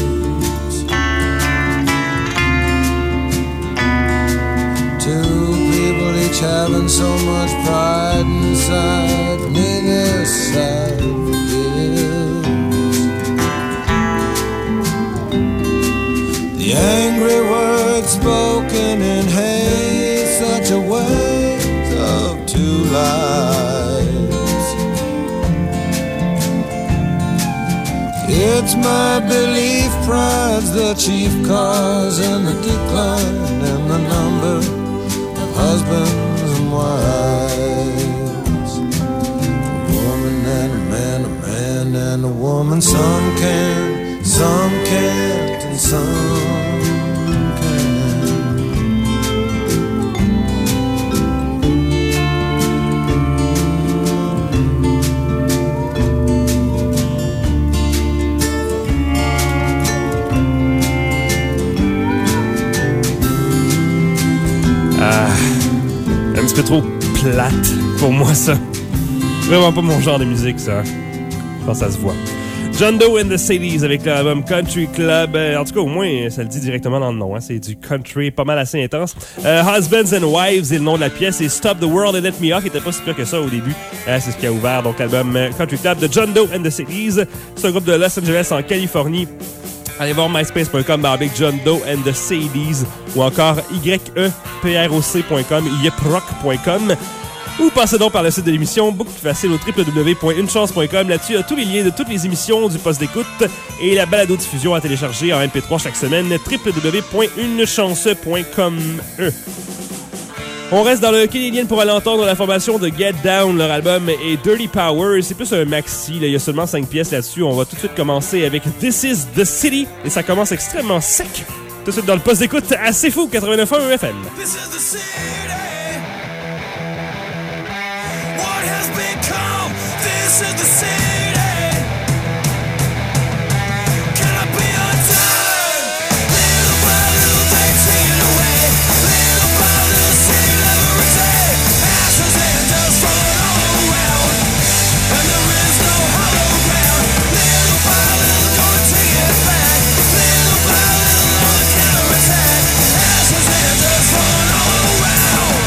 Two people each having so much pride inside, neither side forgives. The angry words spoken in hate, such a waste of two lives. It's my belief pride's the chief cause in the decline in the number husbands and wives. A woman and a man, a man and a woman. Some can, some can't, and some can. Ah, un petit peu trop plate pour moi, ça. Vraiment pas mon genre de musique, ça. Je pense que ça se voit. John Doe and the Sadies avec l'album Country Club. En tout cas, au moins, ça le dit directement dans le nom. Hein. C'est du country pas mal assez intense. Euh, Husbands and Wives est le nom de la pièce. Et Stop the World and Let Me Off qui était pas si pire que ça au début. Euh, c'est ce qui a ouvert donc l'album Country Club de John Doe and the Sadies. C'est un groupe de Los Angeles en Californie. Allez voir myspace point com barre John Doe and the Sadies ou encore y e p r o c point com, yeproc point com. Ou passez donc par le site de l'émission, beaucoup plus facile au w w w point une chance point com. Là-dessus, il y a tous les liens de toutes les émissions du poste d'écoute et la balado-diffusion à télécharger en M P trois chaque semaine, w w w point une chance point com. On reste dans le Canadien pour aller entendre la formation de Get Down. Leur album est Dirty Power. C'est plus un maxi. Là. Il y a seulement cinq pièces là-dessus. On va tout de suite commencer avec This Is The City. Et ça commence extrêmement sec. Tout de suite dans le poste d'écoute assez fou, quatre-vingt-neuf point un F M. This is the city. What has become? This is the city. Can I be undone? Little by little they take it away. Little by little city live every day. Ashes and dust falling all around. And there is no hollow ground. Little by little gonna take it back. Little by little on the counterattack. Ashes and dust falling all around.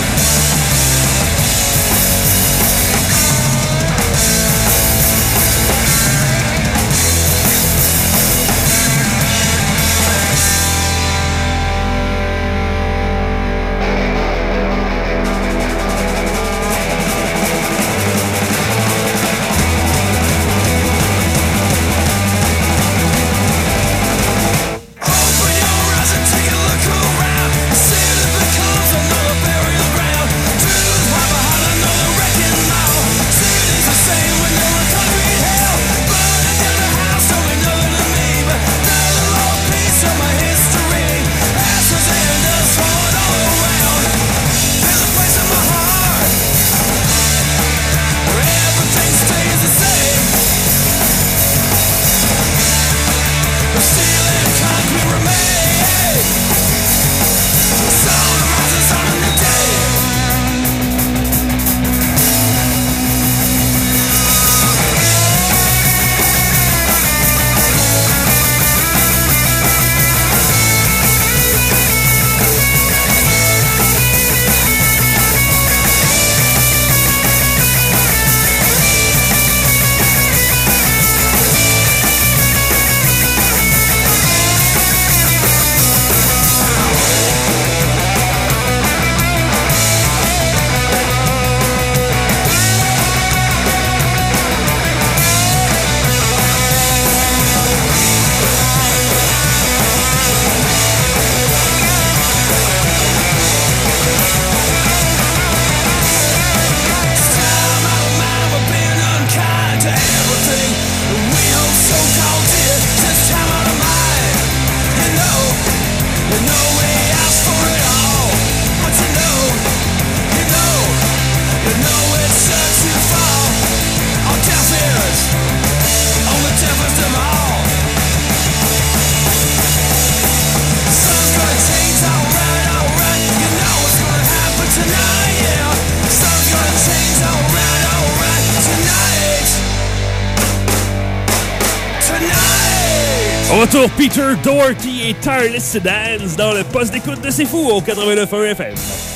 Au retour, Peter Doherty et Tireless Sedans dans le poste d'écoute de C'est Fou au quatre-vingt-neuf point un F M.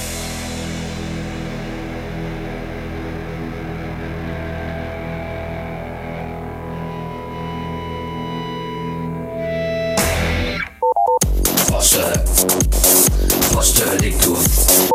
Poste, poste d'écoute.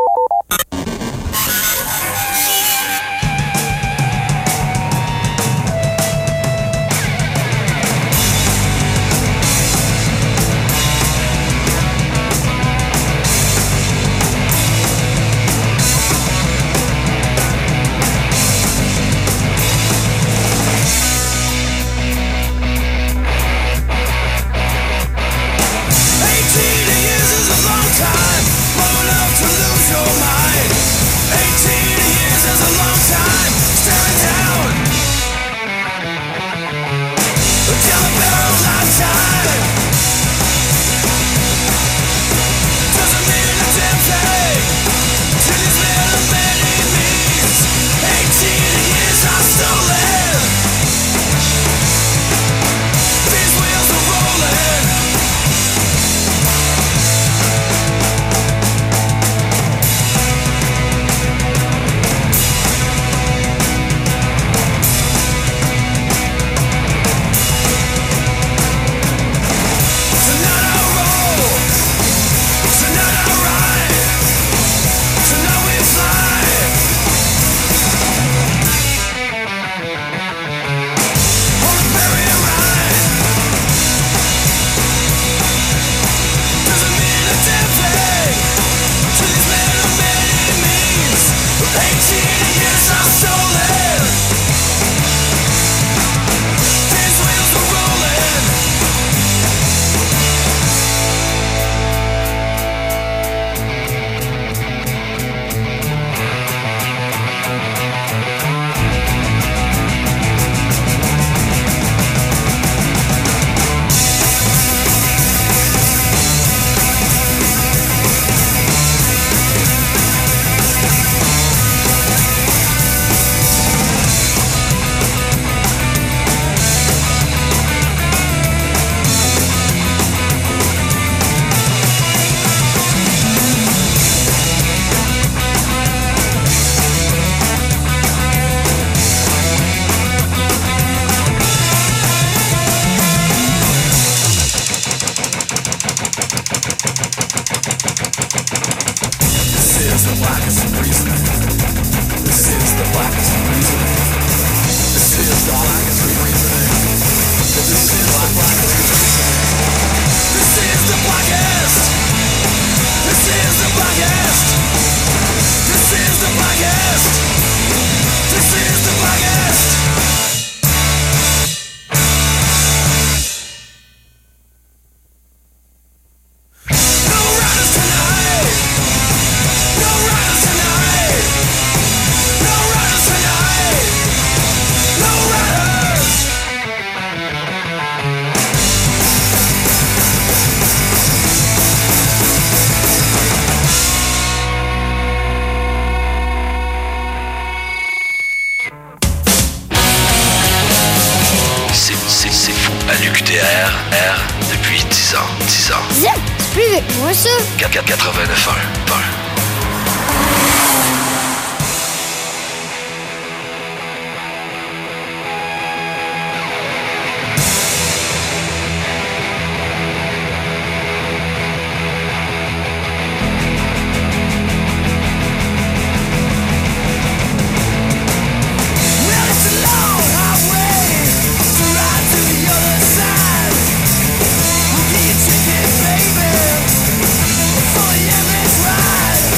quatre-vingt-neuf point un. Baby, for the endless ride.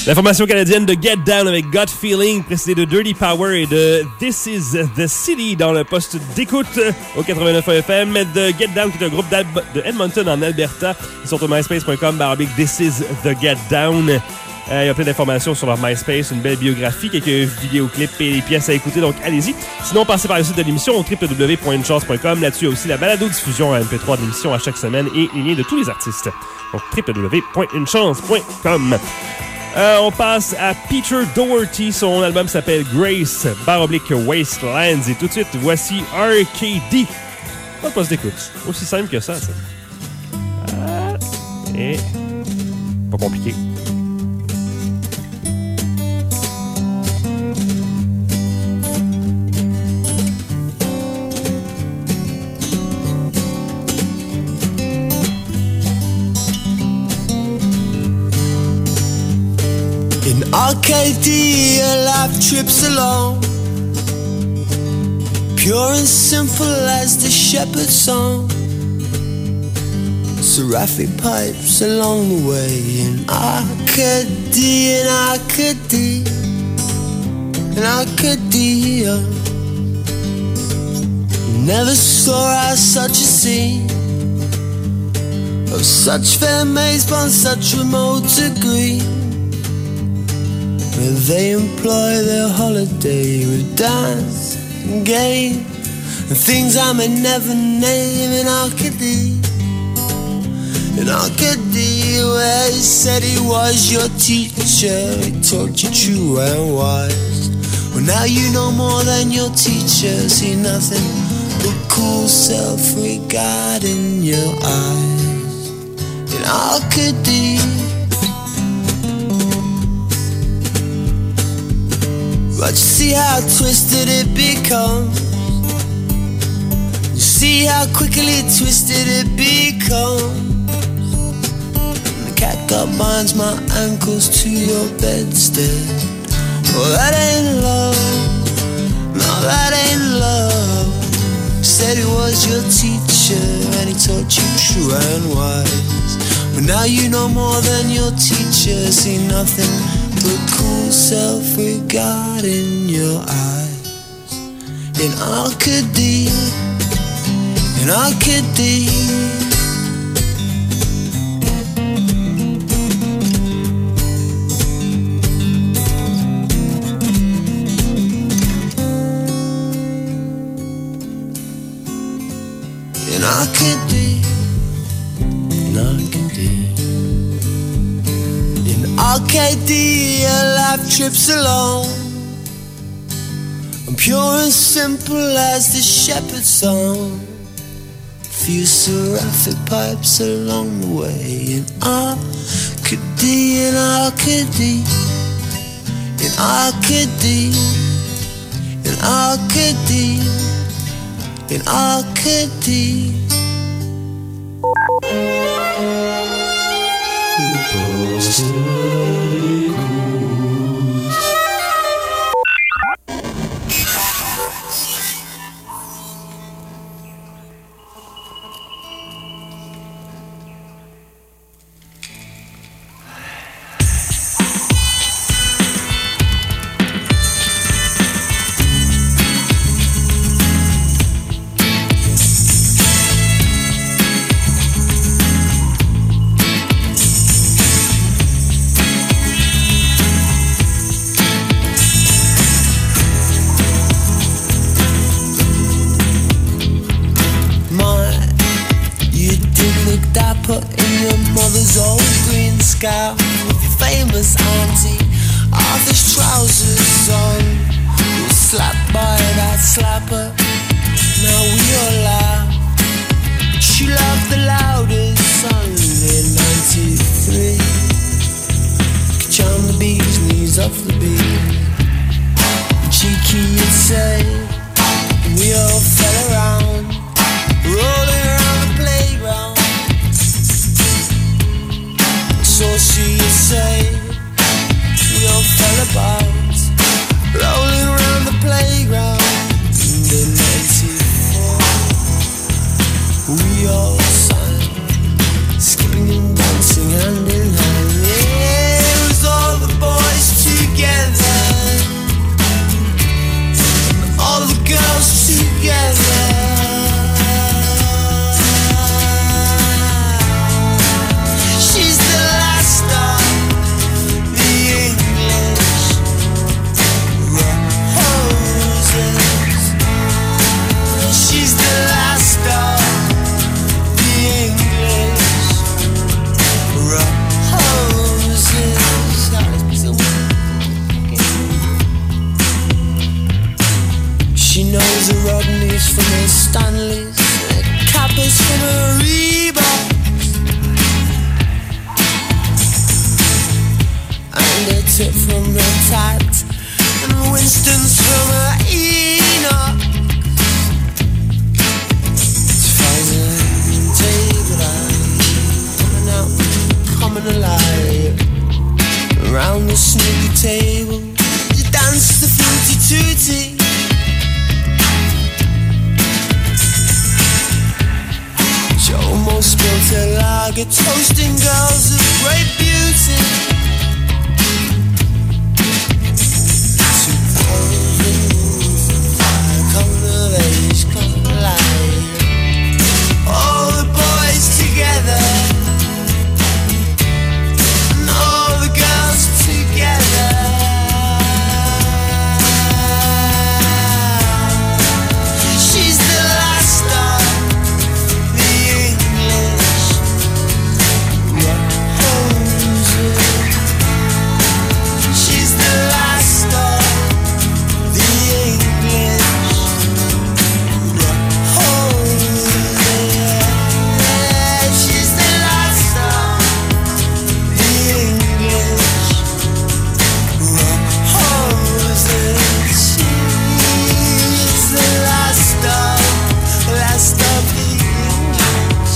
La formation canadienne de Get Down avec Gut Feeling, précédée de Dirty Power et de This Is The City dans le poste d'écoute au quatre-vingt-neuf F M. De Get Down, qui est un groupe de Edmonton en Alberta. Ils sont au myspace point com barre oblique This Is The Get Down. Euh, il y a plein d'informations sur leur MySpace, une belle biographie, quelques vidéoclips et des pièces à écouter, donc allez-y. Sinon, passez par le site de l'émission au w w w point une chance point com. Là-dessus, il y a aussi la balado-diffusion en M P trois de l'émission à chaque semaine et les liens de tous les artistes. Donc w w w point une chance point com. Euh, on passe à Peter Doherty. Son album s'appelle Grace, barre oblique Wastelands. Et tout de suite, voici R K D. Pas de poste d'écoute. Aussi simple que ça, ça. Ah, et pas compliqué. In Arcadia, life trips along, pure and simple as the shepherd's song. Seraphic pipes along the way. In Arcadia, in Arcadia, in Arcadia, never saw I such a scene of such fair maids upon such remote degree, where they employ their holiday with dance and game and things I may never name. In Arcadia, in Arcadia, where he said he was your teacher, he taught you true and wise. Well, now you know more than your teacher, see nothing but cool self-regard in your eyes. In Arcadia, but you see how twisted it becomes. You see how quickly twisted it becomes. And the catgut binds my ankles to your bedstead. Oh, that ain't love. No, that ain't love. He said he was your teacher and he taught you true and wise. But now you know more than your teacher, see nothing but cool self-regard in your eyes. In Arcadia, in Arcadia, in Arcadia, in Arcadia. Arcadia, life trips along, and pure and simple as the shepherd's song. Few seraphic pipes along the way. In Arcadia, in Arcadia, in Arcadia, in Arcadia, in Arcadia. Famous auntie, Arthur's trousers on, you were slapped by that slapper. Now we all laugh. She laughed the loudest only in ninety-three. Could charm the bee's knees off the bee. Cheeky you'd say, we all fell around, rolling around the playground. Saucy you say, we all fell about, rolling around the playground. In ninety-four, we all sang, skipping and dancing hand in hand. Yeah, it was all the boys. There's a Rodney's from a Stanley's, a Kappa's from a Reeboks, and a tip from a Tat, and Winston's from a Enoch. It's frozen table light, coming out, coming alive. Around the snooky table, you dance the fruity tooty. She almost spilled her lager, toasting girls of great beauty. Two thousand five, coming of age, coming alive. All the boys together, and all the girls together. She's the last of the English roses. She's the last of the English roses. She's the last of the English roses. She's the last of, last of the English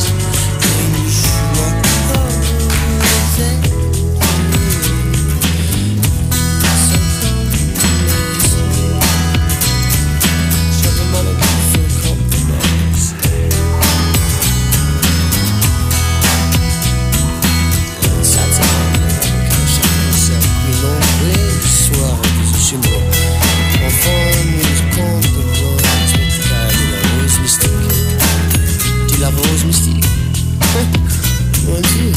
la rose mystique. Mon Dieu,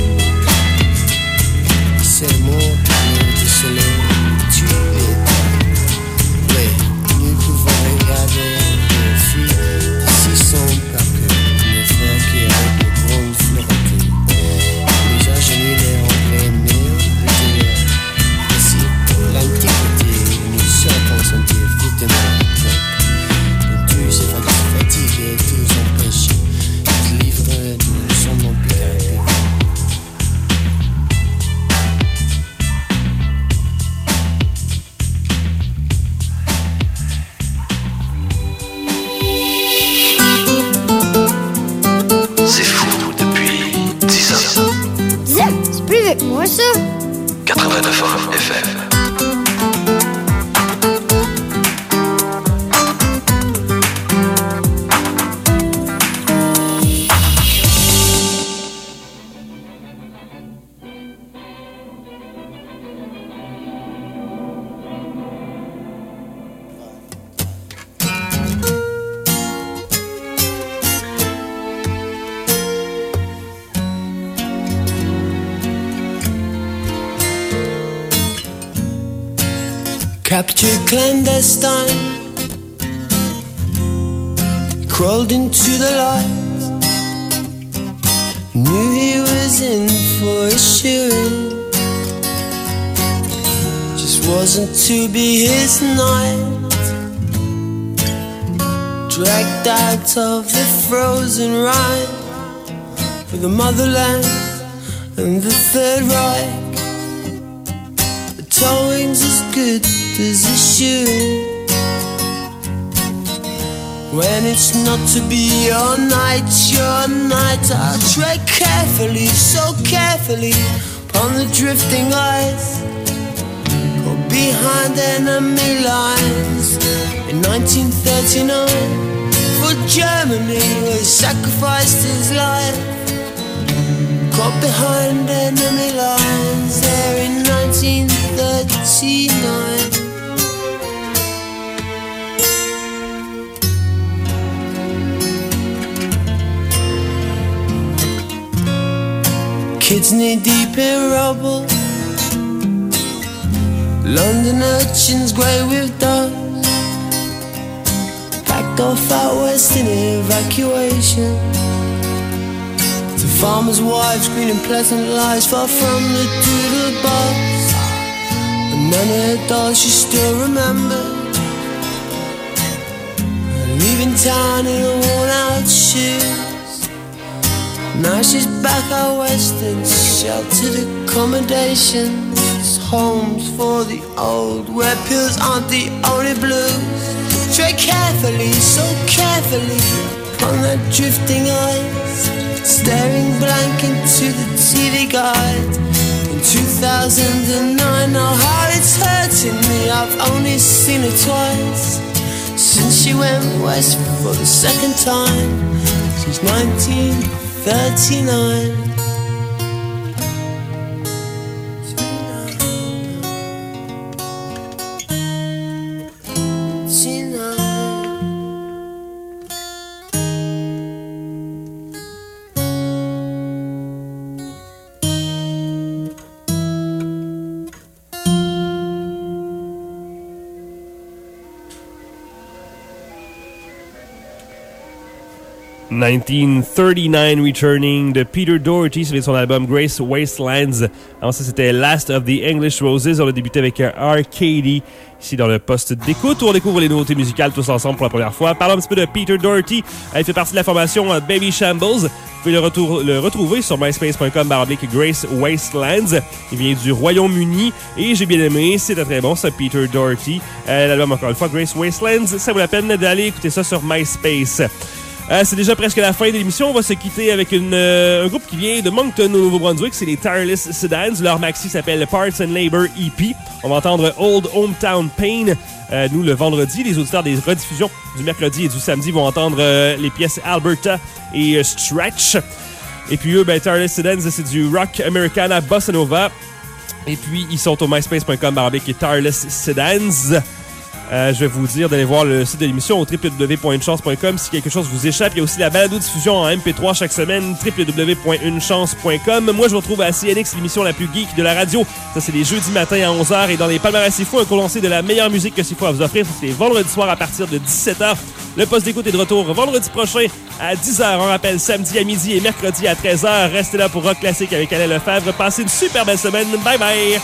c'est le mot du soleil, tu es. Oui, nous pouvons regarder les filles si sont pas que nos frères qui avec le grand fleureté. Nous agenouillent les anglais, mais on peut dire ici, l'antiquité, nous serons sentir foutement donc tu sais fatigué, tous empêchés. C'est fou depuis dix ans. dix ans, c'est plus vieux que moi ça. quatre-vingt-neuf F M. Captured clandestine, crawled into the light, knew he was in for a shooting, just wasn't to be his night. Dragged out of the frozen Rhine for the motherland and the Third Reich. The towing's as good as it should when it's not to be your night, your night. I tread carefully, so carefully upon the drifting ice, go behind enemy lines. In nineteen thirty-nine, for Germany, where he sacrificed his life, caught behind enemy lines there in nineteen thirty-nine. Kids knee deep in rubble, London urchins grey with dust, packed off out west in evacuation. To farmers' wives greening pleasant lives far from the doodle bus, and none of her dolls she still remembered. leaving town in worn out shoes. Now she's back out west in sheltered accommodations, homes for the old where pills aren't the only blues. Tread carefully, so carefully upon that drifting ice, staring blank into the T V guide. In two thousand nine, now how it's hurting me, I've only seen her twice since she went west for the second time. She's nineteen thirty-nine. nineteen thirty-nine Returning de Peter Doherty, c'est son album Grace Wastelands. Avant ça, c'était Last of the English Roses. On a débuté avec Arcady, ici dans le poste d'écoute où on découvre les nouveautés musicales tous ensemble pour la première fois. Parlons un petit peu de Peter Doherty. Il fait partie de la formation Baby Shambles. Vous pouvez le, retour, le retrouver sur myspace point com barre oblique Grace Wastelands. Il vient du Royaume-Uni et j'ai bien aimé. C'était très bon, ça, Peter Doherty. Euh, l'album, encore une fois, Grace Wastelands. Ça vaut la peine d'aller écouter ça sur MySpace. Euh, c'est déjà presque la fin de l'émission. On va se quitter avec une, euh, un groupe qui vient de Moncton, au Nouveau-Brunswick. C'est les Tireless Sedans. Leur maxi s'appelle Parts and Labor E P. On va entendre Old Hometown Pain. Euh, nous, le vendredi, les auditeurs des rediffusions du mercredi et du samedi vont entendre euh, les pièces Alberta et euh, Stretch. Et puis eux, ben, Tireless Sedans, c'est du rock Americana Bossa Nova. Et puis, ils sont au myspace point com barre oblique Tireless Sedans. Euh, je vais vous dire d'aller voir le site de l'émission au w w w point une chance point com si quelque chose vous échappe. Il y a aussi la balado-diffusion en M P trois chaque semaine, w w w point une chance point com. Moi, je vous retrouve à C N X, l'émission la plus geek de la radio. Ça, c'est les jeudis matins à onze heures. Et dans les palmarès C'est Fou, un condensé de la meilleure musique que C'est Fou à vous offrir. C'est les vendredis soirs à partir de dix-sept heures. Le poste d'écoute est de retour vendredi prochain à dix heures. On rappelle samedi à midi et mercredi à treize heures. Restez là pour Rock Classique avec Alain Lefebvre. Passez une super belle semaine. Bye bye!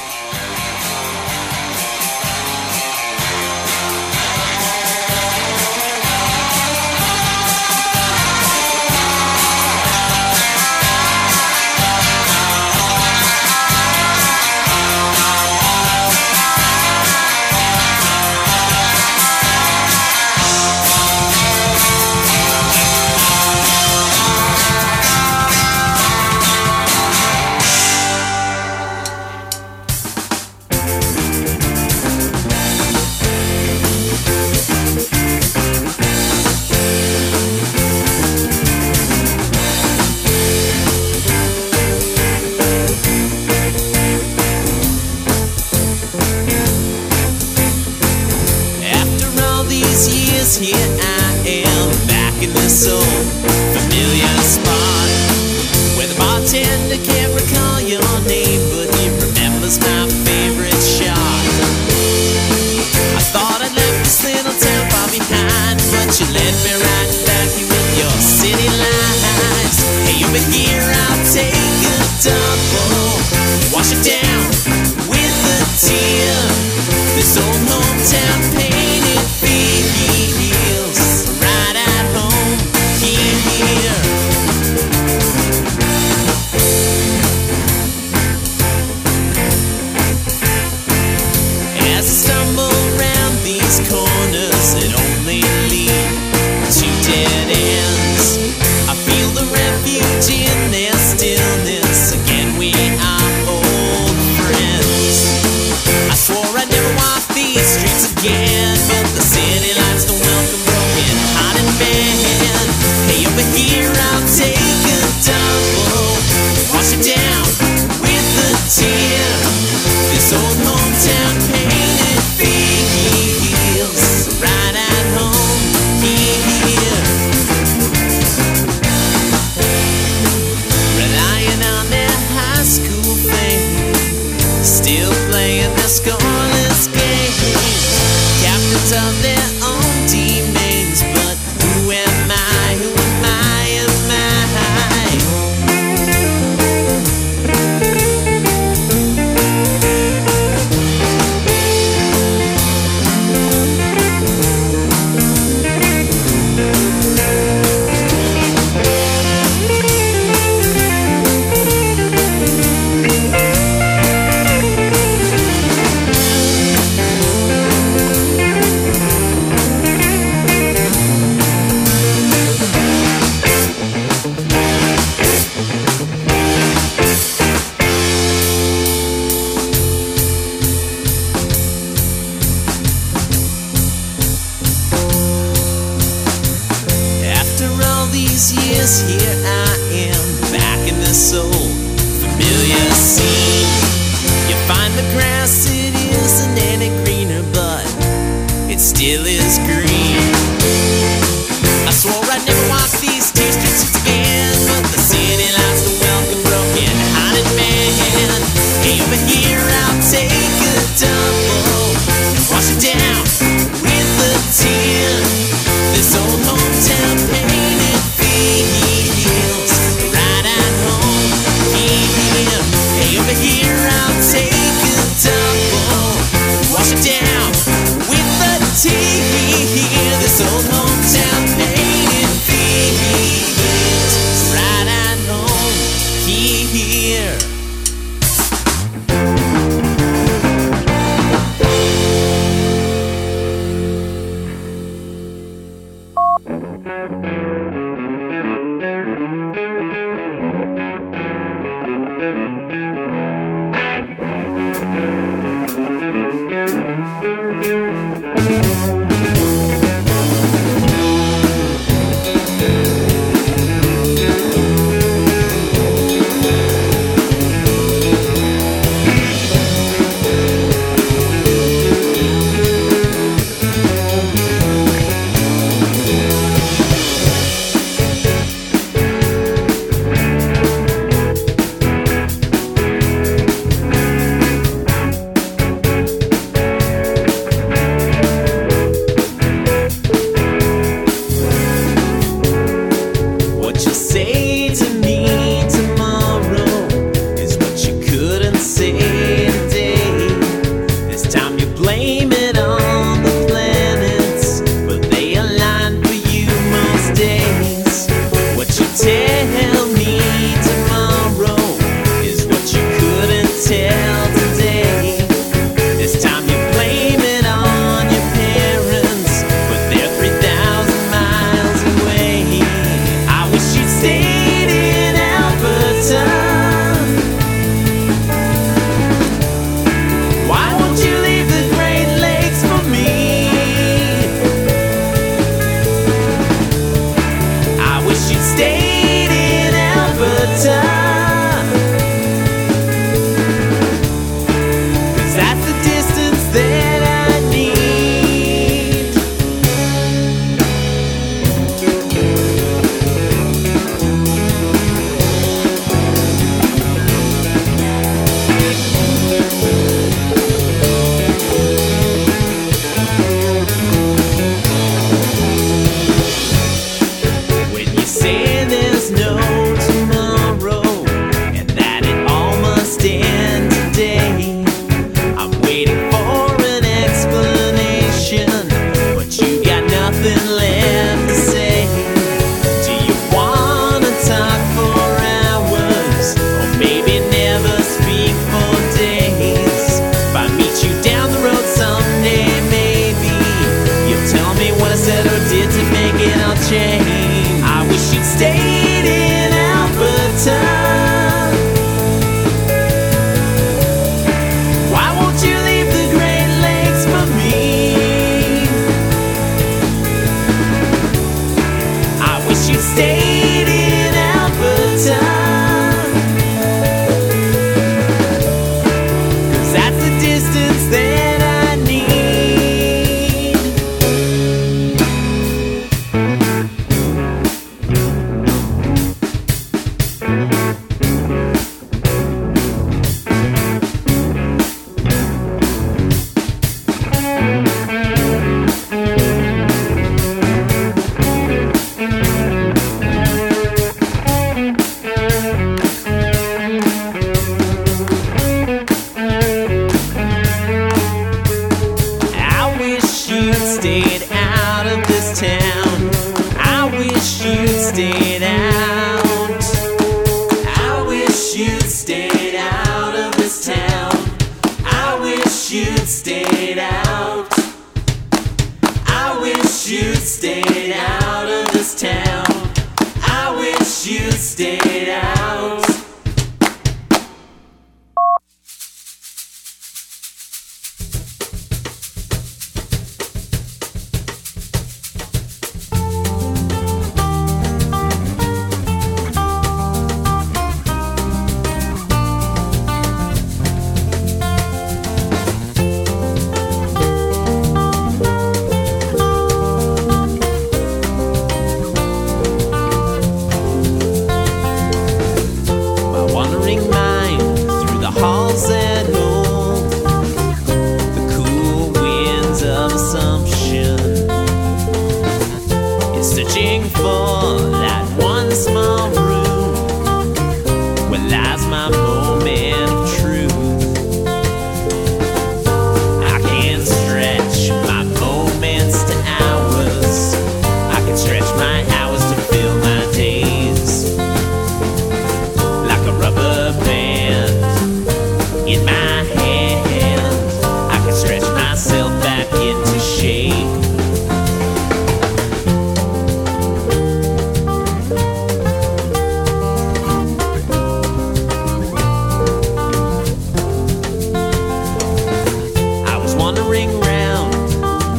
yes, here I am, back in this old familiar scene. You find the grass, it isn't any greener, but it still is green. I swore I'd never walk these two streets again, but the city likes to welcome broken-hearted man. Hey, over here I'll take a double and wash it down with a tin. This old hometown painted fields right at home here. Hey, over here I'll take a double, wash it down with a tin. This old hometown painted fields right at home here.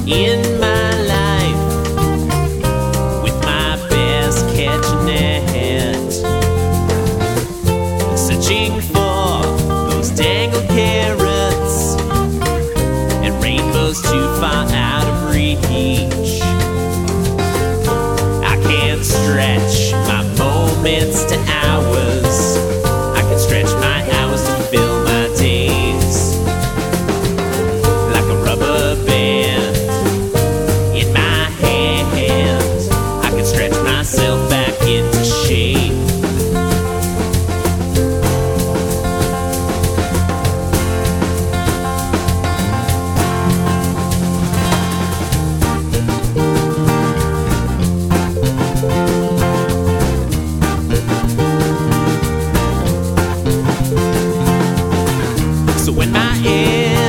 in my life with my best catching net, searching for those dangled carrots and rainbows too far out of reach. I can't stretch my moments to hours. I can stretch my hours to fill my days like a rubber band in my hand. I can stretch myself back into shape. So when my head